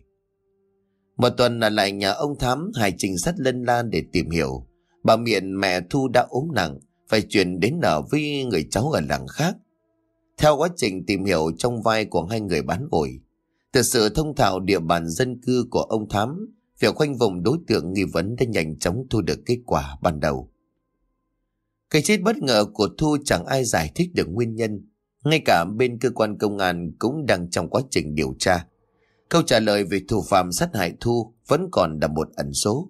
Một tuần là lại nhà ông Thám, hai trinh sát lân la để tìm hiểu. Bà Miện mẹ Thu đã ốm nặng, phải chuyển đến ở với người cháu ở làng khác. Theo quá trình tìm hiểu trong vai của hai người bán ổi, từ sự thông thạo địa bàn dân cư của ông Thám, việc khoanh vùng đối tượng nghi vấn đã nhanh chóng thu được kết quả ban đầu. Cái chết bất ngờ của Thu chẳng ai giải thích được nguyên nhân. Ngay cả bên cơ quan công an cũng đang trong quá trình điều tra. Câu trả lời về thủ phạm sát hại Thu vẫn còn là một ẩn số.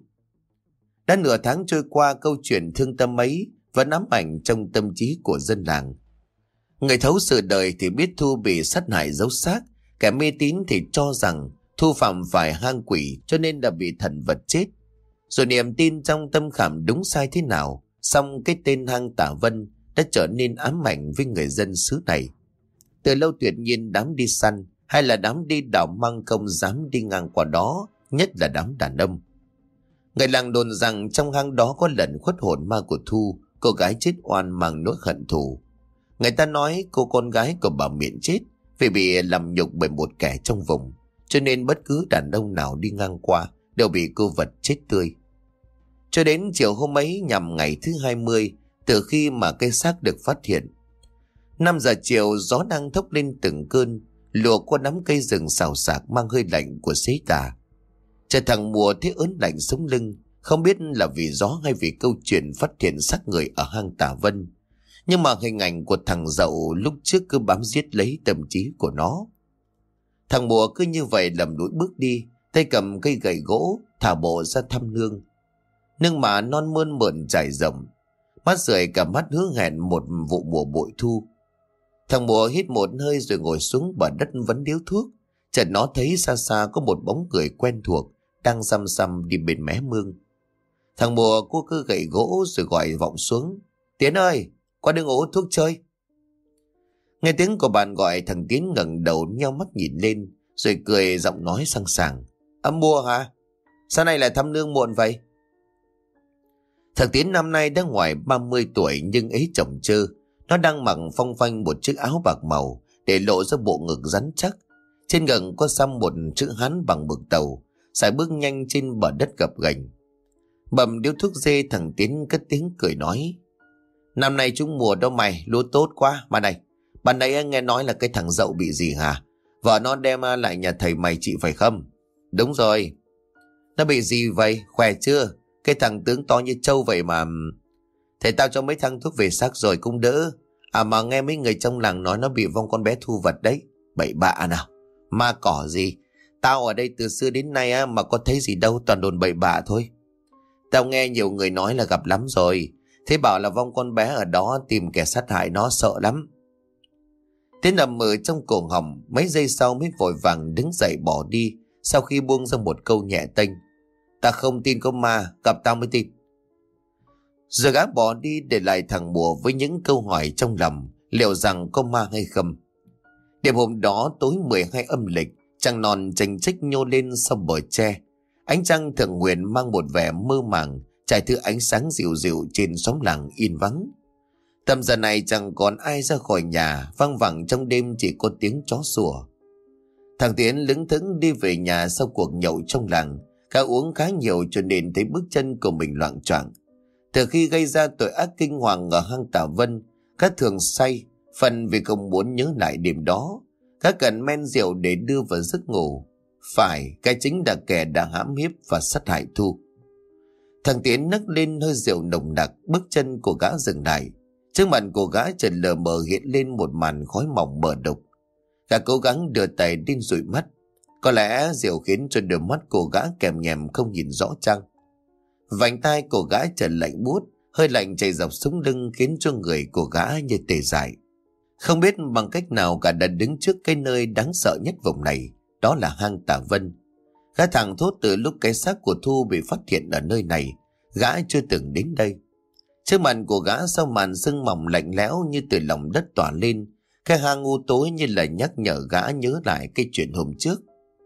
Đã nửa tháng trôi qua, câu chuyện thương tâm ấy vẫn ám ảnh trong tâm trí của dân làng. Người thấu sự đời thì biết Thu bị sát hại giấu xác, kẻ mê tín thì cho rằng Thu phạm phải hang quỷ cho nên đã bị thần vật chết. Rồi niềm tin trong tâm khảm đúng sai thế nào, song cái tên hang Tả Vân đã trở nên ám ảnh với người dân xứ này. Từ lâu tuyệt nhiên đám đi săn hay là đám đi đào măng không dám đi ngang qua đó, nhất là đám đàn ông. Người làng đồn rằng trong hang đó có lần khuất hồn ma của Thu, cô gái chết oan mang nỗi hận thù. Người ta nói cô con gái của bà Miện chết vì bị làm nhục bởi một kẻ trong vùng, cho nên bất cứ đàn ông nào đi ngang qua đều bị cô vật chết tươi. Cho đến chiều hôm ấy nhằm ngày thứ hai mươi từ khi mà cái xác được phát hiện. Năm giờ chiều, gió đang thốc lên từng cơn, lùa qua nắm cây rừng xào xạc mang hơi lạnh của xế tà. Trời thằng mùa thấy ớn lạnh sống lưng, không biết là vì gió hay vì câu chuyện phát hiện xác người ở hang Tả Vân. Nhưng mà hình ảnh của thằng Dậu lúc trước cứ bám giết lấy tâm trí của nó. Thằng mùa cứ như vậy lầm lũi bước đi, tay cầm cây gậy gỗ, thả bộ ra thăm nương. Nương mà non mơn mởn trải rộng, mắt rượi cả mắt hứa hẹn một vụ mùa bội thu. Thằng mùa hít một hơi rồi ngồi xuống bờ đất vấn điếu thuốc. Chợt nó thấy xa xa có một bóng người quen thuộc đang xăm xăm đi bên mé mương. Thằng Mùa cô cứ gậy gỗ rồi gọi vọng xuống: Tiến ơi, qua đường ổ thuốc chơi. Nghe tiếng của bạn gọi, thằng Tiến ngẩng đầu nheo mắt nhìn lên, rồi cười giọng nói sang sảng: Âm Mùa hả? Sao nay lại thăm nương muộn vậy? Thằng Tiến năm nay đã ngoài ba mươi tuổi nhưng ấy chồng chơ. Nó đang mặc phong phanh một chiếc áo bạc màu để lộ ra bộ ngực rắn chắc. Trên ngực có xăm một chữ Hán bằng mực tàu, sải bước nhanh trên bờ đất gập ghềnh. Bầm điếu thuốc dê, thằng Tiến cất tiếng cười nói: Năm nay trúng mùa đâu mày, lúa tốt quá. Mà này, bạn nãy nghe nói là cái thằng Dậu bị gì hả? Vợ nó đem lại nhà thầy mày trị phải không? Đúng rồi. Nó bị gì vậy, khỏe chưa? Cái thằng tướng to như trâu vậy mà. Thầy tao cho mấy thằng thuốc về xác rồi cũng đỡ. À mà nghe mấy người trong làng nói nó bị vong con bé Thu vật đấy. Bậy bạ nào, ma cỏ gì. Tao ở đây từ xưa đến nay á, mà có thấy gì đâu, toàn đồn bậy bạ thôi. Tao nghe nhiều người nói là gặp lắm rồi. Thế bảo là vong con bé ở đó tìm kẻ sát hại nó, sợ lắm. Tiến nằm ở trong cổ họng, mấy giây sau mới vội vàng đứng dậy bỏ đi, sau khi buông ra một câu nhẹ tênh: Ta không tin có ma, gặp tao mới tin. Rồi gã bỏ đi, để lại thằng Mùa với những câu hỏi trong lòng, liệu rằng có ma hay không. Đêm hôm đó tối mười hai âm lịch, trăng non chênh chích nhô lên sau bờ tre. Ánh trăng thượng huyền mang một vẻ mơ màng, trải thứ ánh sáng dịu dịu trên xóm làng yên vắng. Tầm giờ này chẳng còn ai ra khỏi nhà, văng vẳng trong đêm chỉ có tiếng chó sủa. Thằng Tiến lững thững đi về nhà sau cuộc nhậu trong làng. Cả uống khá nhiều cho nên thấy bước chân của mình loạng choạng. Từ khi gây ra tội ác kinh hoàng ở hang Tả Vân, các thường say, phần vì không muốn nhớ lại đêm đó. Các cần men rượu để đưa vào giấc ngủ. Phải, cái chính là kẻ đã hãm hiếp và sát hại Thu. Thằng Tiến nấc lên hơi rượu nồng nặc, bước chân của gã dừng lại. Trước mặt của gã chợt lờ mờ hiện lên một màn khói mỏng mờ đục. Gã cố gắng đưa tay lên dụi mắt. Có lẽ rượu khiến cho đôi mắt của gã kèm nhèm không nhìn rõ chăng. Vành tai của gã chợt lạnh buốt, hơi lạnh chảy dọc sống lưng khiến cho người của gã như tê dại. Không biết bằng cách nào gã đã đứng trước cái nơi đáng sợ nhất vùng này, đó là hang Tả Vân. Gã thẳng thốt từ lúc cái xác của Thu bị phát hiện ở nơi này, gã chưa từng đến đây. Trước mặt của gã sau màn sương mỏng lạnh lẽo như từ lòng đất tỏa lên, cái hang u tối như là nhắc nhở gã nhớ lại cái chuyện hôm trước.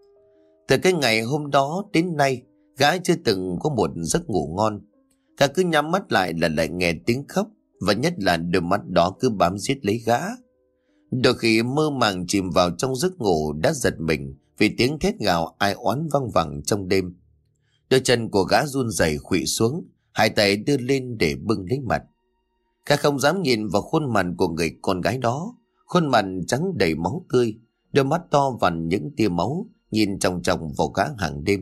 Từ cái ngày hôm đó đến nay, gã chưa từng có một giấc ngủ ngon. Gã cứ nhắm mắt lại là lại nghe tiếng khóc, và nhất là đôi mắt đó cứ bám giết lấy gã. Đôi khi mơ màng chìm vào trong giấc ngủ đã giật mình vì tiếng thét gào ai oán văng vẳng trong đêm. Đôi chân của gã run rẩy khuỵu xuống, hai tay đưa lên để bưng lấy mặt. Gã không dám nhìn vào khuôn mặt của người con gái đó, khuôn mặt trắng đầy máu tươi, đôi mắt to vằn những tia máu nhìn chòng chòng vào gã hàng đêm.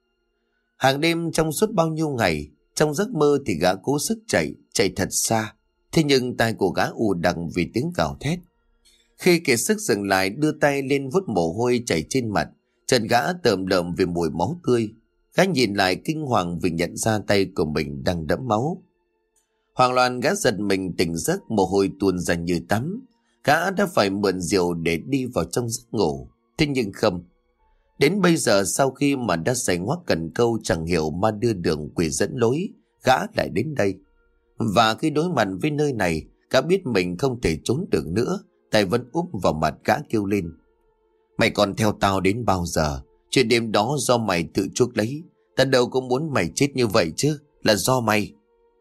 Hàng đêm trong suốt bao nhiêu ngày, trong giấc mơ thì gã cố sức chạy, chạy thật xa. Thế nhưng tai của gã ù đằng vì tiếng gào thét. Khi kiệt sức dừng lại đưa tay lên vuốt mồ hôi chảy trên mặt, chân gã tởm lợm vì mùi máu tươi. Gã nhìn lại kinh hoàng vì nhận ra tay của mình đang đẫm máu. Hoảng loạn gã giật mình tỉnh giấc, mồ hôi tuôn ra như tắm. Gã đã phải mượn rượu để đi vào trong giấc ngủ. Thế nhưng không. Đến bây giờ sau khi mà đã say ngoác cần câu chẳng hiểu ma đưa đường quỷ dẫn lối, gã lại đến đây. Và khi đối mặt với nơi này, gã biết mình không thể trốn được nữa, tay vẫn úp vào mặt gã kêu lên: Mày còn theo tao đến bao giờ? Chuyện đêm đó do mày tự chuốc lấy. Ta đâu có muốn mày chết như vậy chứ, là do mày.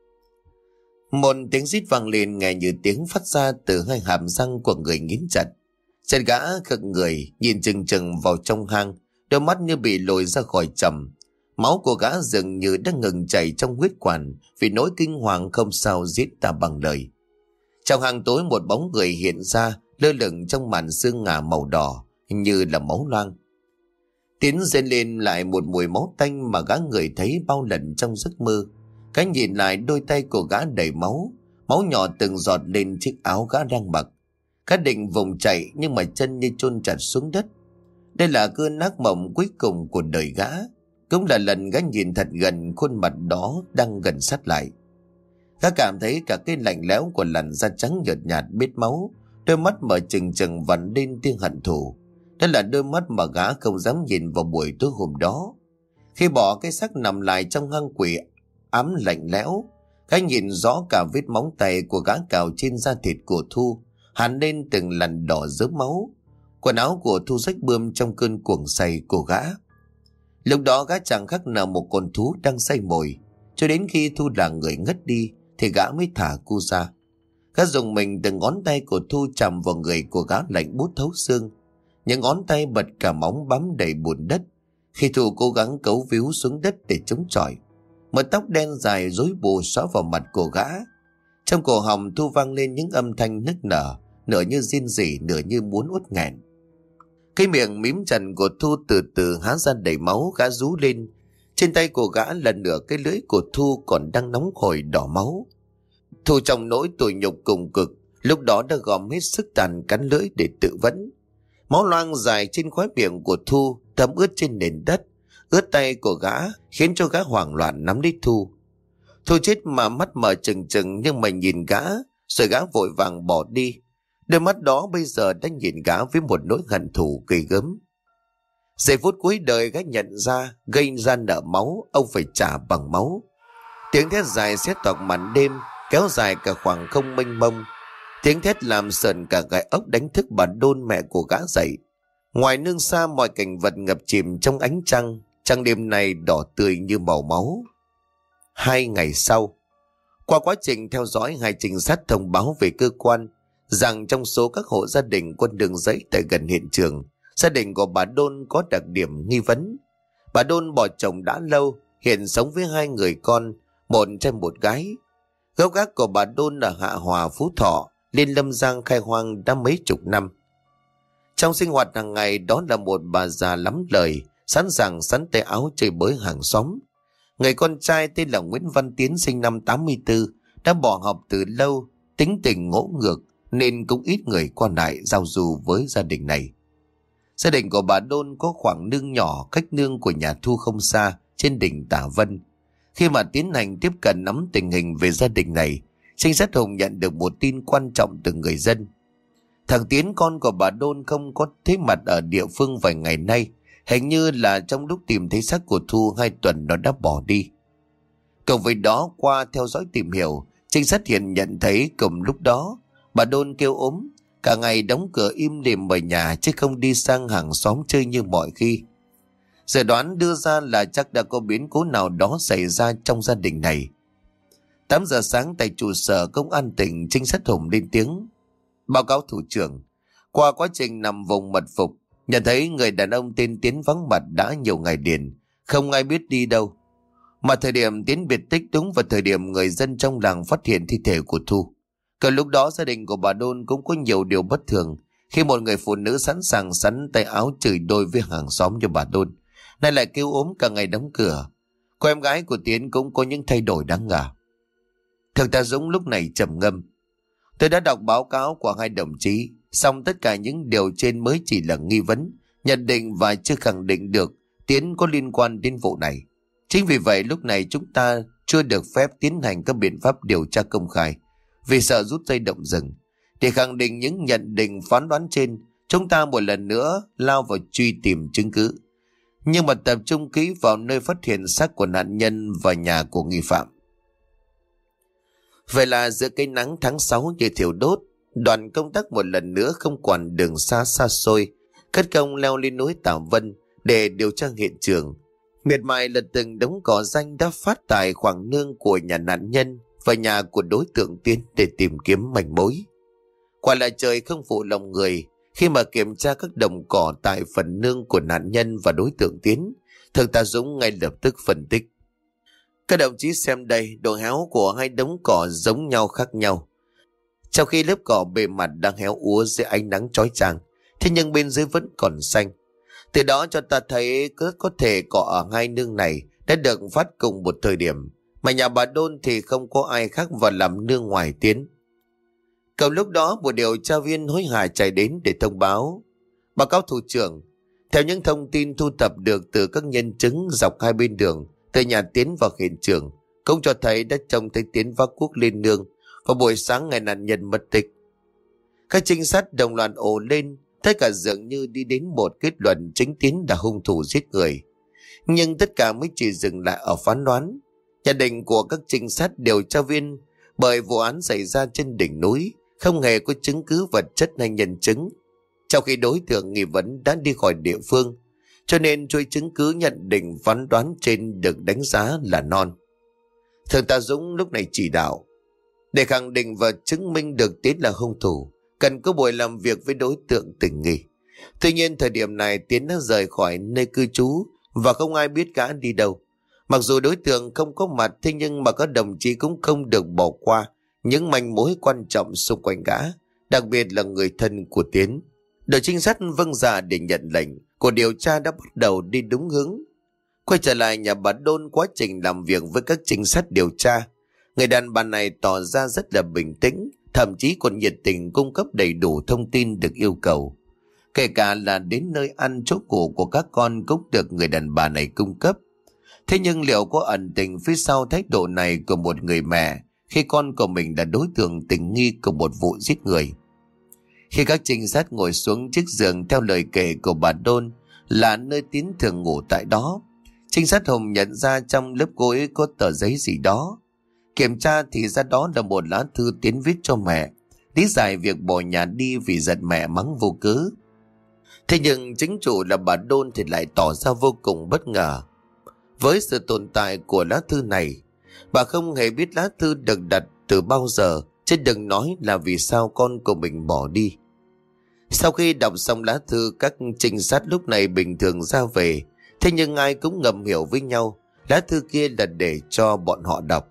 Một tiếng rít vang lên nghe như tiếng phát ra từ hai hàm răng của người nghiến chặt. Chân gã khựng người, nhìn chừng chừng vào trong hang, đôi mắt như bị lồi ra khỏi trầm. Máu của gã dường như đã ngừng chảy trong huyết quản vì nỗi kinh hoàng không sao diễn tả bằng lời. Trong hang tối một bóng người hiện ra, lơ lửng trong màn sương ngả màu đỏ như là máu loang. Tiến dâng lên lại một mùi máu tanh mà gã người thấy bao lần trong giấc mơ. Gã nhìn lại đôi tay của gã đầy máu, máu nhỏ từng giọt lên chiếc áo gã đang mặc. Gã định vùng chạy nhưng mà chân như chôn chặt xuống đất. Đây là cơn ác mộng cuối cùng của đời gã, cũng là lần gã nhìn thật gần khuôn mặt đó đang gần sát lại. Gã cảm thấy cả cái lạnh lẽo của làn da trắng nhợt nhạt bết máu, đôi mắt mở trừng trừng vằn lên tiếng hận thù. Đó là đôi mắt mà gã không dám nhìn vào buổi tối hôm đó. Khi bỏ cái xác nằm lại trong hang quỷ ám lạnh lẽo, gã nhìn rõ cả vết móng tay của gã cào trên da thịt của Thu, hằn lên từng lần đỏ rớm máu. Quần áo của Thu rách bươm trong cơn cuồng say của gã. Lúc đó gã chẳng khác nào một con thú đang say mồi. Cho đến khi Thu là người ngất đi thì gã mới thả cô ra. Gã dùng mình từng ngón tay của Thu chạm vào người của gã lạnh buốt thấu xương. Những ngón tay bật cả móng bám đầy bùn đất. Khi Thu cố gắng cấu víu xuống đất để chống chọi, mớ tóc đen dài rối bù xõa vào mặt của gã. Trong cổ họng Thu vang lên những âm thanh nức nở, nửa như rên rỉ, nửa như muốn uất nghẹn. Cái miệng mím chặt của Thu từ từ há ra đầy máu. Gã rú lên. Trên tay của gã là nửa cái lưỡi của Thu còn đang nóng hổi đỏ máu. Thu trong nỗi tủi nhục cùng cực, lúc đó đã gom hết sức tàn cắn lưỡi để tự vẫn. Máu loang dài trên khóe miệng của Thu, thấm ướt trên nền đất, ướt tay của gã, khiến cho gã hoảng loạn nắm lấy Thu. Thu chết mà mắt mở trừng trừng, nhưng mà nhìn gã, rồi gã vội vàng bỏ đi. Đôi mắt đó bây giờ đã nhìn gã với một nỗi hận thù ghê gớm. Giây phút cuối đời gã nhận ra, gây ra nợ máu, ông phải trả bằng máu. Tiếng thét dài xé toạc màn đêm, kéo dài cả khoảng không mênh mông. Tiếng thét làm sờn cả gai ốc, đánh thức bà Đôn, mẹ của gã dậy. Ngoài nương xa, mọi cảnh vật ngập chìm trong ánh trăng. Trăng đêm này đỏ tươi như màu máu. Hai ngày sau, qua quá trình theo dõi, hai trinh sát thông báo về cơ quan rằng trong số các hộ gia đình quân đường dãy tại gần hiện trường, gia đình của bà Đôn có đặc điểm nghi vấn. Bà Đôn bỏ chồng đã lâu, hiện sống với hai người con, một trai một gái. Gốc gác của bà Đôn ở Hạ Hòa, Phú Thọ, lên Lâm Giang khai hoang đã mấy chục năm. Trong sinh hoạt hàng ngày, đó là một bà già lắm lời, sẵn sàng sắn tay áo chơi bới hàng xóm. Người con trai tên là Nguyễn Văn Tiến, sinh năm tám mươi tư, đã bỏ học từ lâu, tính tình ngỗ ngược nên cũng ít người qua lại giao du với gia đình này. Gia đình của bà Đôn có khoảng nương nhỏ cách nương của nhà Thu không xa, trên đỉnh Tả Vân. Khi mà tiến hành tiếp cận nắm tình hình về gia đình này, trinh sát Hùng nhận được một tin quan trọng từ người dân. Thằng Tiến, con của bà Đôn, không có thấy mặt ở địa phương vài ngày nay. Hình như là trong lúc tìm thấy xác của Thu hai tuần nó đã bỏ đi. Cộng với đó, qua theo dõi tìm hiểu, trinh sát hiện nhận thấy cùng lúc đó bà Đôn kêu ốm, cả ngày đóng cửa im lìm ở nhà chứ không đi sang hàng xóm chơi như mọi khi. Dự đoán đưa ra là chắc đã có biến cố nào đó xảy ra trong gia đình này. Tám giờ sáng tại trụ sở công an tỉnh, trinh sát Hùng lên tiếng: báo cáo thủ trưởng, qua quá trình nằm vùng mật phục, nhận thấy người đàn ông tên Tiến vắng mặt đã nhiều ngày liền, không ai biết đi đâu. Mà thời điểm Tiến biệt tích đúng vào thời điểm người dân trong làng phát hiện thi thể của Thu. Cả lúc đó gia đình của bà Đôn cũng có nhiều điều bất thường, khi một người phụ nữ sẵn sàng sắn tay áo chửi đôi với hàng xóm cho bà Đôn, nay lại kêu ốm cả ngày đóng cửa. Cô em gái của Tiến cũng có những thay đổi đáng ngờ. Thượng tá Dũng lúc này trầm ngâm: tôi đã đọc báo cáo của hai đồng chí, song tất cả những điều trên mới chỉ là nghi vấn, nhận định và chưa khẳng định được Tiến có liên quan đến vụ này. Chính vì vậy lúc này chúng ta chưa được phép tiến hành các biện pháp điều tra công khai, vì sợ rút dây động rừng. Để khẳng định những nhận định phán đoán trên, chúng ta một lần nữa lao vào truy tìm chứng cứ, nhưng mà tập trung kỹ vào nơi phát hiện xác của nạn nhân và nhà của nghi phạm. Vậy là giữa cây nắng tháng sáu như thiêu đốt, đoàn công tác một lần nữa không quản đường xa xa xôi, cất công leo lên núi Tả Vân để điều tra hiện trường. Miệt mài lật từng đống cỏ danh đã phát tại khoảng nương của nhà nạn nhân và nhà của đối tượng Tiến để tìm kiếm manh mối. Quả là trời không phụ lòng người, khi mà kiểm tra các đồng cỏ tại phần nương của nạn nhân và đối tượng Tiến, Thượng tá Dũng ngay lập tức phân tích: các đồng chí xem đây, độ héo của hai đống cỏ giống nhau khác nhau. Trong khi lớp cỏ bề mặt đang héo úa dưới ánh nắng chói chang, thế nhưng bên dưới vẫn còn xanh. Từ đó cho ta thấy có, có thể cỏ ở hai nương này đã được phát cùng một thời điểm, mà nhà bà Đôn thì không có ai khác vào làm nương ngoài Tiến. Cầu lúc đó một điều tra viên hối hả chạy đến để thông báo: báo cáo thủ trưởng, theo những thông tin thu thập được từ các nhân chứng dọc hai bên đường từ nhà Tiến vào hiện trường, cũng cho thấy đã trông thấy Tiến vác cuốc lên nương vào buổi sáng ngày nạn nhân mất tích. Các trinh sát đồng loạt ồ lên, tất cả dường như đi đến một kết luận chính Tiến là hung thủ giết người. Nhưng tất cả mới chỉ dừng lại ở phán đoán. Nhận định của các trinh sát điều tra viên bởi vụ án xảy ra trên đỉnh núi không hề có chứng cứ vật chất hay nhân chứng, trong khi đối tượng nghi vấn đã đi khỏi địa phương, cho nên chuỗi chứng cứ nhận định phán đoán trên được đánh giá là non. Thượng tá Dũng lúc này chỉ đạo, để khẳng định và chứng minh được Tiến là hung thủ, cần có buổi làm việc với đối tượng tình nghi. Tuy nhiên thời điểm này Tiến đã rời khỏi nơi cư trú và không ai biết gã đi đâu. Mặc dù đối tượng không có mặt, thế nhưng mà các đồng chí cũng không được bỏ qua những manh mối quan trọng xung quanh gã, đặc biệt là người thân của Tiến. Đội trinh sát vâng dạ để nhận lệnh, cuộc điều tra đã bắt đầu đi đúng hướng. Quay trở lại nhà bà Đôn, quá trình làm việc với các trinh sát điều tra, người đàn bà này tỏ ra rất là bình tĩnh, thậm chí còn nhiệt tình cung cấp đầy đủ thông tin được yêu cầu. Kể cả là đến nơi ăn chỗ ngủ của các con cũng được người đàn bà này cung cấp. Thế nhưng liệu có ẩn tình phía sau thái độ này của một người mẹ khi con của mình là đối tượng tình nghi của một vụ giết người? Khi các trinh sát ngồi xuống chiếc giường theo lời kể của bà Đôn là nơi Tiến thường ngủ tại đó, trinh sát Hùng nhận ra trong lớp gối có tờ giấy gì đó. Kiểm tra thì ra đó là một lá thư Tiến viết cho mẹ, lý giải việc bỏ nhà đi vì giận mẹ mắng vô cớ. Thế nhưng chính chủ là bà Đôn thì lại tỏ ra vô cùng bất ngờ. Với sự tồn tại của lá thư này, bà không hề biết lá thư được đặt từ bao giờ, chứ đừng nói là vì sao con của mình bỏ đi. Sau khi đọc xong lá thư, các trinh sát lúc này bình thường ra về, thế nhưng ai cũng ngầm hiểu với nhau lá thư kia là để cho bọn họ đọc.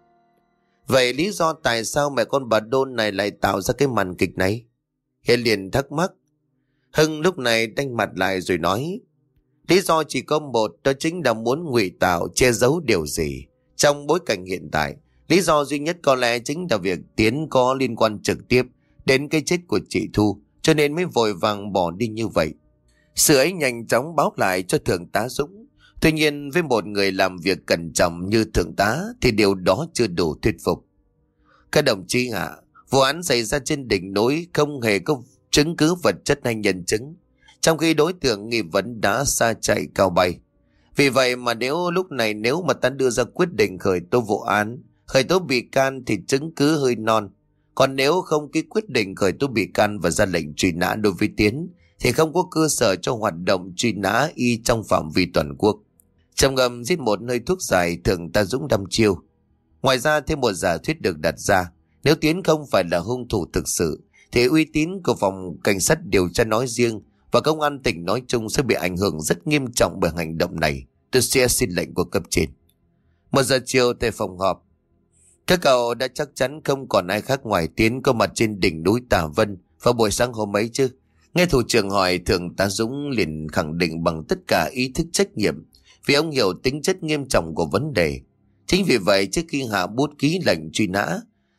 Vậy lý do tại sao mẹ con bà Đôn này lại tạo ra cái màn kịch này? Hiền liền thắc mắc. Hưng lúc này đanh mặt lại rồi nói, lý do chỉ có một, đó chính là muốn ngụy tạo che giấu điều gì. Trong bối cảnh hiện tại, lý do duy nhất có lẽ chính là việc Tiến có liên quan trực tiếp đến cái chết của chị Thu, cho nên mới vội vàng bỏ đi như vậy. Sự ấy nhanh chóng báo lại cho thượng tá Dũng. Tuy nhiên với một người làm việc cẩn trọng như thượng tá thì điều đó chưa đủ thuyết phục. Các đồng chí ạ, à, vụ án xảy ra trên đỉnh núi không hề có chứng cứ vật chất hay nhân chứng, trong khi đối tượng nghi vấn đã xa chạy cao bay. Vì vậy mà nếu lúc này nếu mà ta đưa ra quyết định khởi tố vụ án, khởi tố bị can thì chứng cứ hơi non. Còn nếu không ký quyết định khởi tố bị can và ra lệnh truy nã đối với Tiến thì không có cơ sở cho hoạt động truy nã y trong phạm vi toàn quốc. Trầm ngâm giết một hơi thuốc dài, thượng tá Dũng đăm chiêu. Ngoài ra thêm một giả thuyết được đặt ra, nếu Tiến không phải là hung thủ thực sự thì uy tín của phòng cảnh sát điều tra nói riêng và công an tỉnh nói chung sẽ bị ảnh hưởng rất nghiêm trọng bởi hành động này. Tôi sẽ xin lệnh của cấp trên. Một giờ chiều tại phòng họp, các cậu đã chắc chắn không còn ai khác ngoài Tiến có mặt trên đỉnh núi Tả Vân vào buổi sáng hôm ấy chứ? Nghe thủ trưởng hỏi, thượng tá Dũng liền khẳng định bằng tất cả ý thức trách nhiệm, vì ông hiểu tính chất nghiêm trọng của vấn đề. Chính vì vậy trước khi hạ bút ký lệnh truy nã,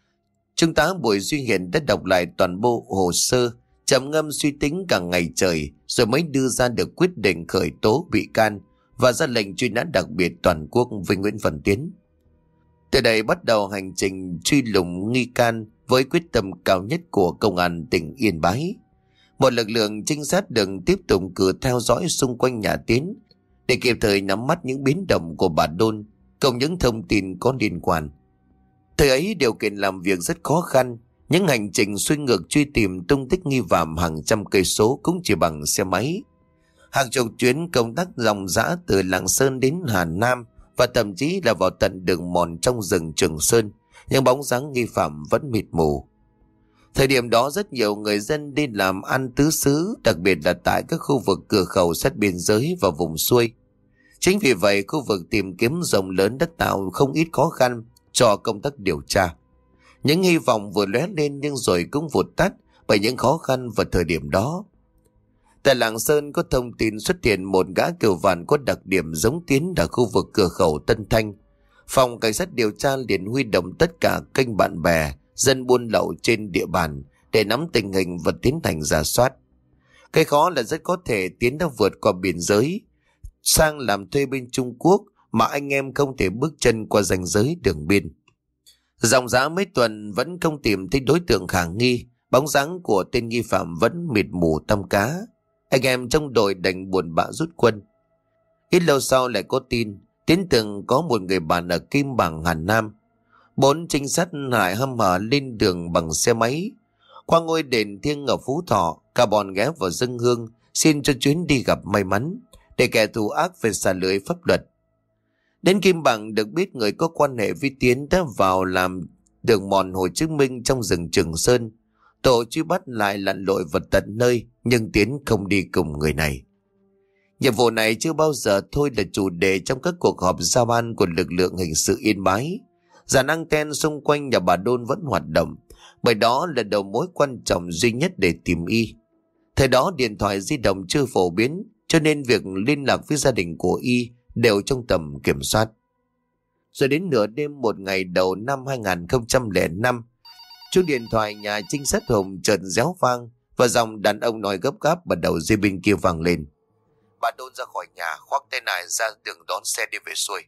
trung tá Bùi Duy Hiền đã đọc lại toàn bộ hồ sơ, trầm ngâm suy tính cả ngày trời rồi mới đưa ra được quyết định khởi tố bị can và ra lệnh truy nã đặc biệt toàn quốc với Nguyễn Văn Tiến. Từ đây bắt đầu hành trình truy lùng nghi can với quyết tâm cao nhất của công an tỉnh Yên Bái. Một lực lượng trinh sát được tiếp tục cử theo dõi xung quanh nhà Tiến để kịp thời nắm bắt những biến động của bà Đôn cùng những thông tin có liên quan. Thời ấy điều kiện làm việc rất khó khăn, những hành trình xuôi ngược truy tìm tung tích nghi phạm hàng trăm cây số cũng chỉ bằng xe máy. Hàng chục chuyến công tác dòng dã từ Lạng Sơn đến Hà Nam và thậm chí là vào tận đường mòn trong rừng Trường Sơn, nhưng bóng dáng nghi phạm vẫn mịt mù. Thời điểm đó rất nhiều người dân đi làm ăn tứ xứ, đặc biệt là tại các khu vực cửa khẩu sát biên giới và vùng xuôi. Chính vì vậy khu vực tìm kiếm rộng lớn đã tạo không ít khó khăn cho công tác điều tra. Những hy vọng vừa lóe lên nhưng rồi cũng vụt tắt bởi những khó khăn vào thời điểm đó. Tại Lạng Sơn có thông tin xuất hiện một gã cừu vàn có đặc điểm giống Tiến ở khu vực cửa khẩu Tân Thanh. Phòng cảnh sát điều tra liền huy động tất cả kênh bạn bè, dân buôn lậu trên địa bàn để nắm tình hình và tiến hành rà soát. Cái khó là rất có thể Tiến đã vượt qua biên giới sang làm thuê bên Trung Quốc mà anh em không thể bước chân qua ranh giới đường biên. Dòng dã mấy tuần vẫn không tìm thấy đối tượng khả nghi, bóng dáng của tên nghi phạm vẫn mịt mù tăm cá. Anh em trong đội đành buồn bã rút quân. Ít lâu sau lại có tin Tiến từng có một người bạn ở Kim Bảng, Hà Nam. Bốn trinh sát lại hăm hở lên đường bằng xe máy qua ngôi đền thiêng ở Phú Thọ. Cả bọn ghé vào dâng hương xin cho chuyến đi gặp may mắn, để kẻ thù ác phải xả lưới pháp luật. Đến Kim Bảng được biết người có quan hệ với Tiến đã vào làm đường mòn Hồ Chí Minh trong rừng Trường Sơn. Tổ truy bắt lại lặn lội vật tận nơi, nhưng Tiến không đi cùng người này. Nhiệm vụ này chưa bao giờ thôi là chủ đề trong các cuộc họp giao ban của lực lượng hình sự Yên Bái. Dàn anten xung quanh nhà bà Đôn vẫn hoạt động, bởi đó là đầu mối quan trọng duy nhất để tìm Y. Thời đó điện thoại di động chưa phổ biến, cho nên việc liên lạc với gia đình của Y đều trong tầm kiểm soát. Rồi đến nửa đêm một ngày đầu năm hai không không năm, chuông điện thoại nhà trinh sát Hùng chợt réo vang và dòng đàn ông nói gấp gáp ở đầu dây bên kia vang lên. Bà Đôn ra khỏi nhà, khoác tay nải ra đường đón xe đi về xuôi.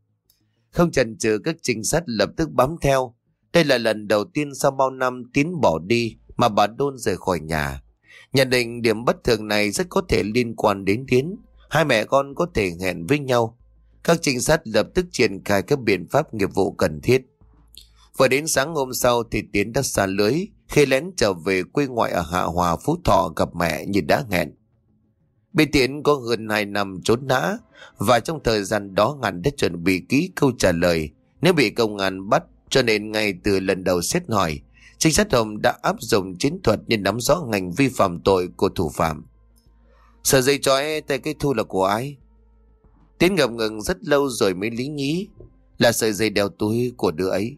Không chần chừ, các trinh sát lập tức bám theo. Đây là lần đầu tiên sau bao năm Tiến bỏ đi mà bà Đôn rời khỏi nhà. Nhận định điểm bất thường này rất có thể liên quan đến Tiến. Hai mẹ con có thể hẹn với nhau. Các trinh sát lập tức triển khai các biện pháp nghiệp vụ cần thiết. Vừa đến sáng hôm sau thì Tiến đã xa lưới khi lén trở về quê ngoại ở Hạ Hòa, Phú Thọ gặp mẹ như đã hẹn. Bị Tiến có hơn hai năm trốn nã, và trong thời gian đó hắn đã chuẩn bị kỹ câu trả lời nếu bị công an bắt, cho nên ngay từ lần đầu xét hỏi, trinh sát Hồng đã áp dụng chiến thuật để nắm rõ ngành vi phạm tội của thủ phạm. Sợi dây trói tay cái Thu là của ai? Tiến ngập ngừng rất lâu rồi mới lý nhí. Là sợi dây đeo túi của đứa ấy.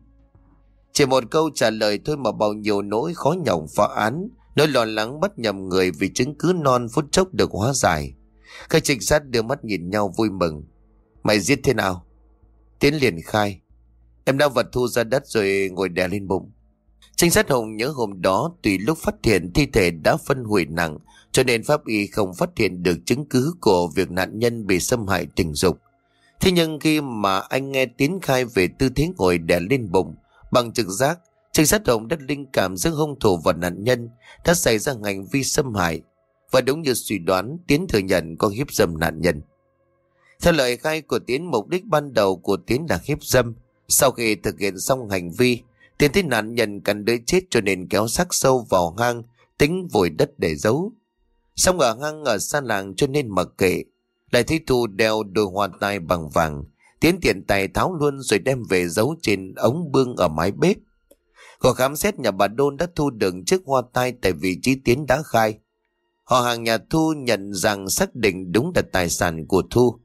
Chỉ một câu trả lời thôi mà bao nhiêu nỗi khó nhọc phá án, nỗi lo lắng bắt nhầm người vì chứng cứ non phút chốc được hóa giải. Các trinh sát đưa mắt nhìn nhau vui mừng. Mày giết thế nào? Tiến liền khai. Em đã vật Thu ra đất rồi ngồi đè lên bụng. Trinh sát Hùng nhớ hôm đó tùy lúc phát hiện thi thể đã phân hủy nặng, cho nên pháp y không phát hiện được chứng cứ của việc nạn nhân bị xâm hại tình dục. Thế nhưng khi mà anh nghe Tiến khai về tư thế ngồi đè lên bụng, bằng trực giác, trinh sát Hùng đã linh cảm giữa hung thủ và nạn nhân đã xảy ra hành vi xâm hại. Và đúng như suy đoán, Tiến thừa nhận có hiếp dâm nạn nhân. Theo lời khai của Tiến, mục đích ban đầu của Tiến là hiếp dâm. Sau khi thực hiện xong hành vi, Tiến thấy nạn nhân cắn đứa chết cho nên kéo xác sâu vào hang, tính vùi đất để giấu. Xong ở hang ở xa làng cho nên mặc kệ, lại thấy Thu đeo đôi hoa tai bằng vàng. Tiến tiện tay tháo luôn rồi đem về giấu trên ống bương ở mái bếp. Có khám xét nhà bà Đôn đã thu được chiếc hoa tai tại vị trí Tiến đã khai. Họ hàng nhà Thu nhận rằng xác định đúng là tài sản của Thu.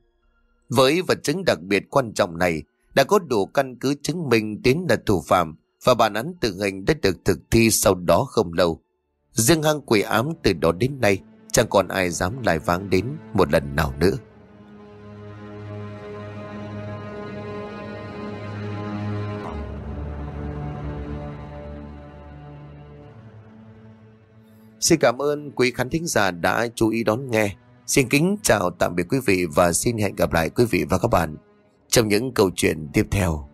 Với vật chứng đặc biệt quan trọng này, đã có đủ căn cứ chứng minh Tiến là thủ phạm, và bản án tử hình đã được thực thi sau đó không lâu. Riêng hang quỷ ám từ đó đến nay chẳng còn ai dám lại váng đến một lần nào nữa. Xin cảm ơn quý khán thính giả đã chú ý đón nghe. Xin kính chào tạm biệt quý vị và xin hẹn gặp lại quý vị và các bạn trong những câu chuyện tiếp theo.